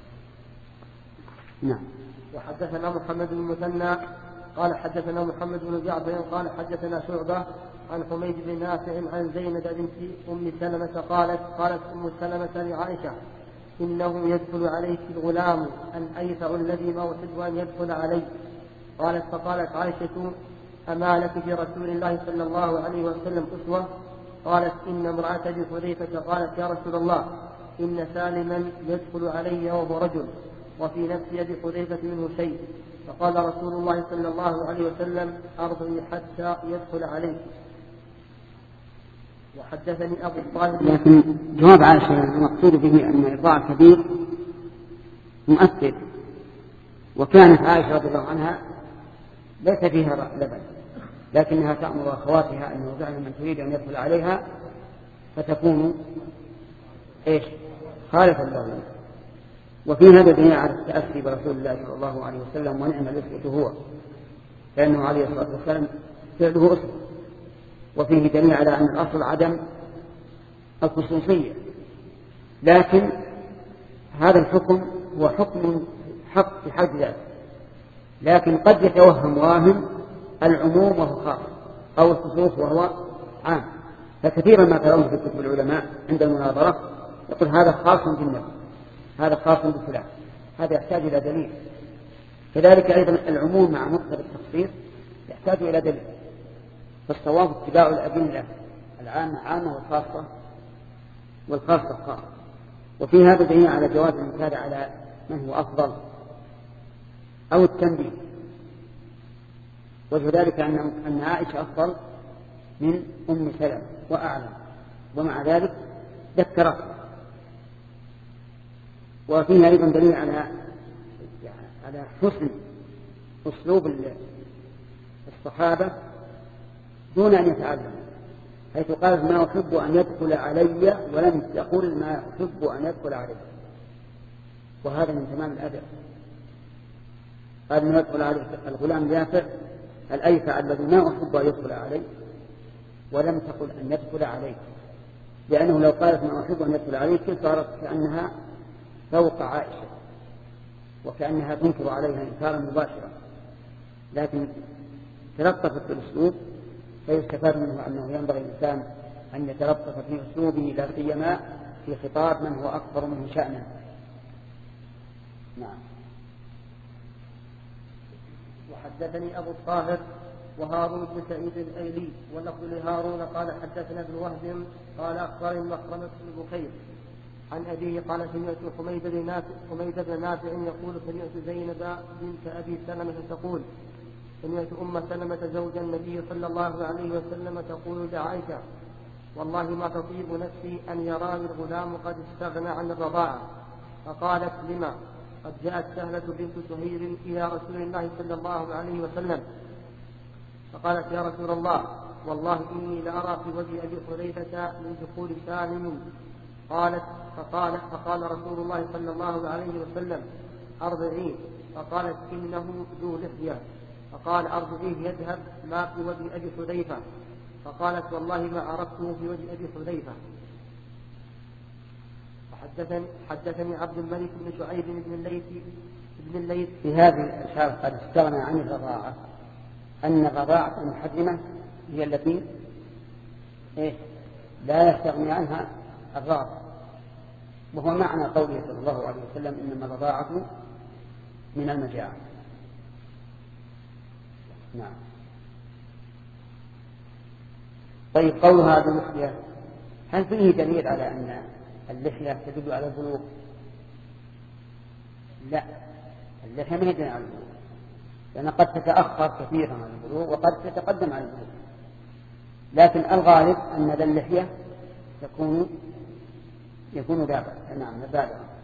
نعم. وحدثنا محمد بن المثنى قال حدثنا محمد بن جعفر قال حدثنا شعبة عن حميد بن نافع عن زينب بنت أم سلمة قالت أم سلمة لعائشة إنه يدخل عليك الغلام الأيسع الذي ما أحب أن يدخل علي. قالت فقالت عائشة أما لك في رسول الله صلى الله عليه وسلم أسوة؟ قالت إن امرأة بحذيفة قالت يا رسول الله إن سالما يدخل علي وهو رجل وفي نفس يد حذيفة منه شيء. فقال رسول الله صلى الله عليه وسلم أرضي حتى يدخل عليك. وحدثني أبو الطاهر. لكن جواب عائشة المقصود به أن إرضاع الكبير مؤثر، وكانت عائشة رضي الله عنها ليس فيها لبن، لكنها تأمر أخواتها أن يوضعن من تريد أن يدخل عليها فتكون خالفا له. وفي هذا دليل على التأسي برسول الله صلى الله عليه وسلم، ونعم الأسوة هو، لأنه عليه الصلاة والسلام فعله أسوة. وفيه دليل على أن الأصل عدم الخصوصية، لكن هذا الحكم هو حكم حق في حد ذاته، لكن قد يتوهم واهم العموم وهو خاص أو الخصوص وهو عام. فكثيرا ما ترون في كتب العلماء عند المناظرة يقول هذا خاص بالنبي، هذا خاص بفلان، هذا يحتاج إلى دليل. كذلك أيضا العموم مع مقتضى التخصيص يحتاج إلى دليل. فالصواب اتباع الأدلة العامة عامة والخاصة خاصة. وفي هذا دليل على جواز المثال على من هو أفضل أو التنبيه. وجه ذلك أن عائشة أفضل من أم سلمة وأعلم، ومع ذلك ذكرتها. وفيها أيضا دليل على حسن أسلوب الصحابة دون أن يتعلموا، حيث قالت ما أحب أن يدخل علي ولم تقل ما أحب أن يدخل علي، وهذا من تمام الأدب. قال أن يدخل علي الغلام اليافع الأيفع الذي ما أحب أن يدخل علي، ولم تقل أن يدخل عليك، لأنه لو قالت ما أحب أن يدخل عليك صارت كأنها فوق عائشة وكأنها تنكر عليها إنكارا مباشرا، لكن تلطفت بالأسلوب، فيستفاد منه أنه ينبغي الإنسان أن يتلطف في أسلوبه لا سيما في خطاب من هو أكبر منه شأنا. نعم. وحدثني أبو الطاهر وهارون بن سعيد الأيلي واللفظ لهارون قال حدثنا ابن وهب قال أخبرني مخرمة بن بكير عن أبيه قال سمعت حميد بن نافع يقول سمعت زينب بنت أبي سلمة تقول سمعت أم سلمة زوج النبي صلى الله عليه وسلم تقول لعائشة والله ما تطيب نفسي أن يراني الغلام قد استغنى عن الرضاعة. فقالت لما؟ قد جاءت سهلة بنت سهير إلى رسول الله صلى الله عليه وسلم فقالت يا رسول الله والله إني لأرى في وجه أبي حذيفة من دخول سالم. فقال رسول الله صلى الله عليه وسلم أرضعيه. فقالت إنه ذو لحية. فقال أرضعيه يذهب ما في وجه أبي حذيفة. فقالت والله ما عرفته في وجه أبي حذيفة. حدثني عبد الملك بن شعيب بن الليث في هذه الإشارة قد استغنى عن الرضاعة، أن الرضاعة المحرمة هي التي لا يستغني عنها الراضع، وهو معنى قوله صلى الله عليه وسلم إنما الرضاعة من المجاعة. نعم. طيب قولها باللحية هل فيه دليل على أن اللحية تدل على البلوغ؟ لا، اللحية ما هي دليل على البلوغ، لأن قد تتأخر كثيرا عن البلوغ وقد تتقدم عن البلوغ، لكن الغالب أن ذا اللحية يكون لا بأس. نعم، لا بأس.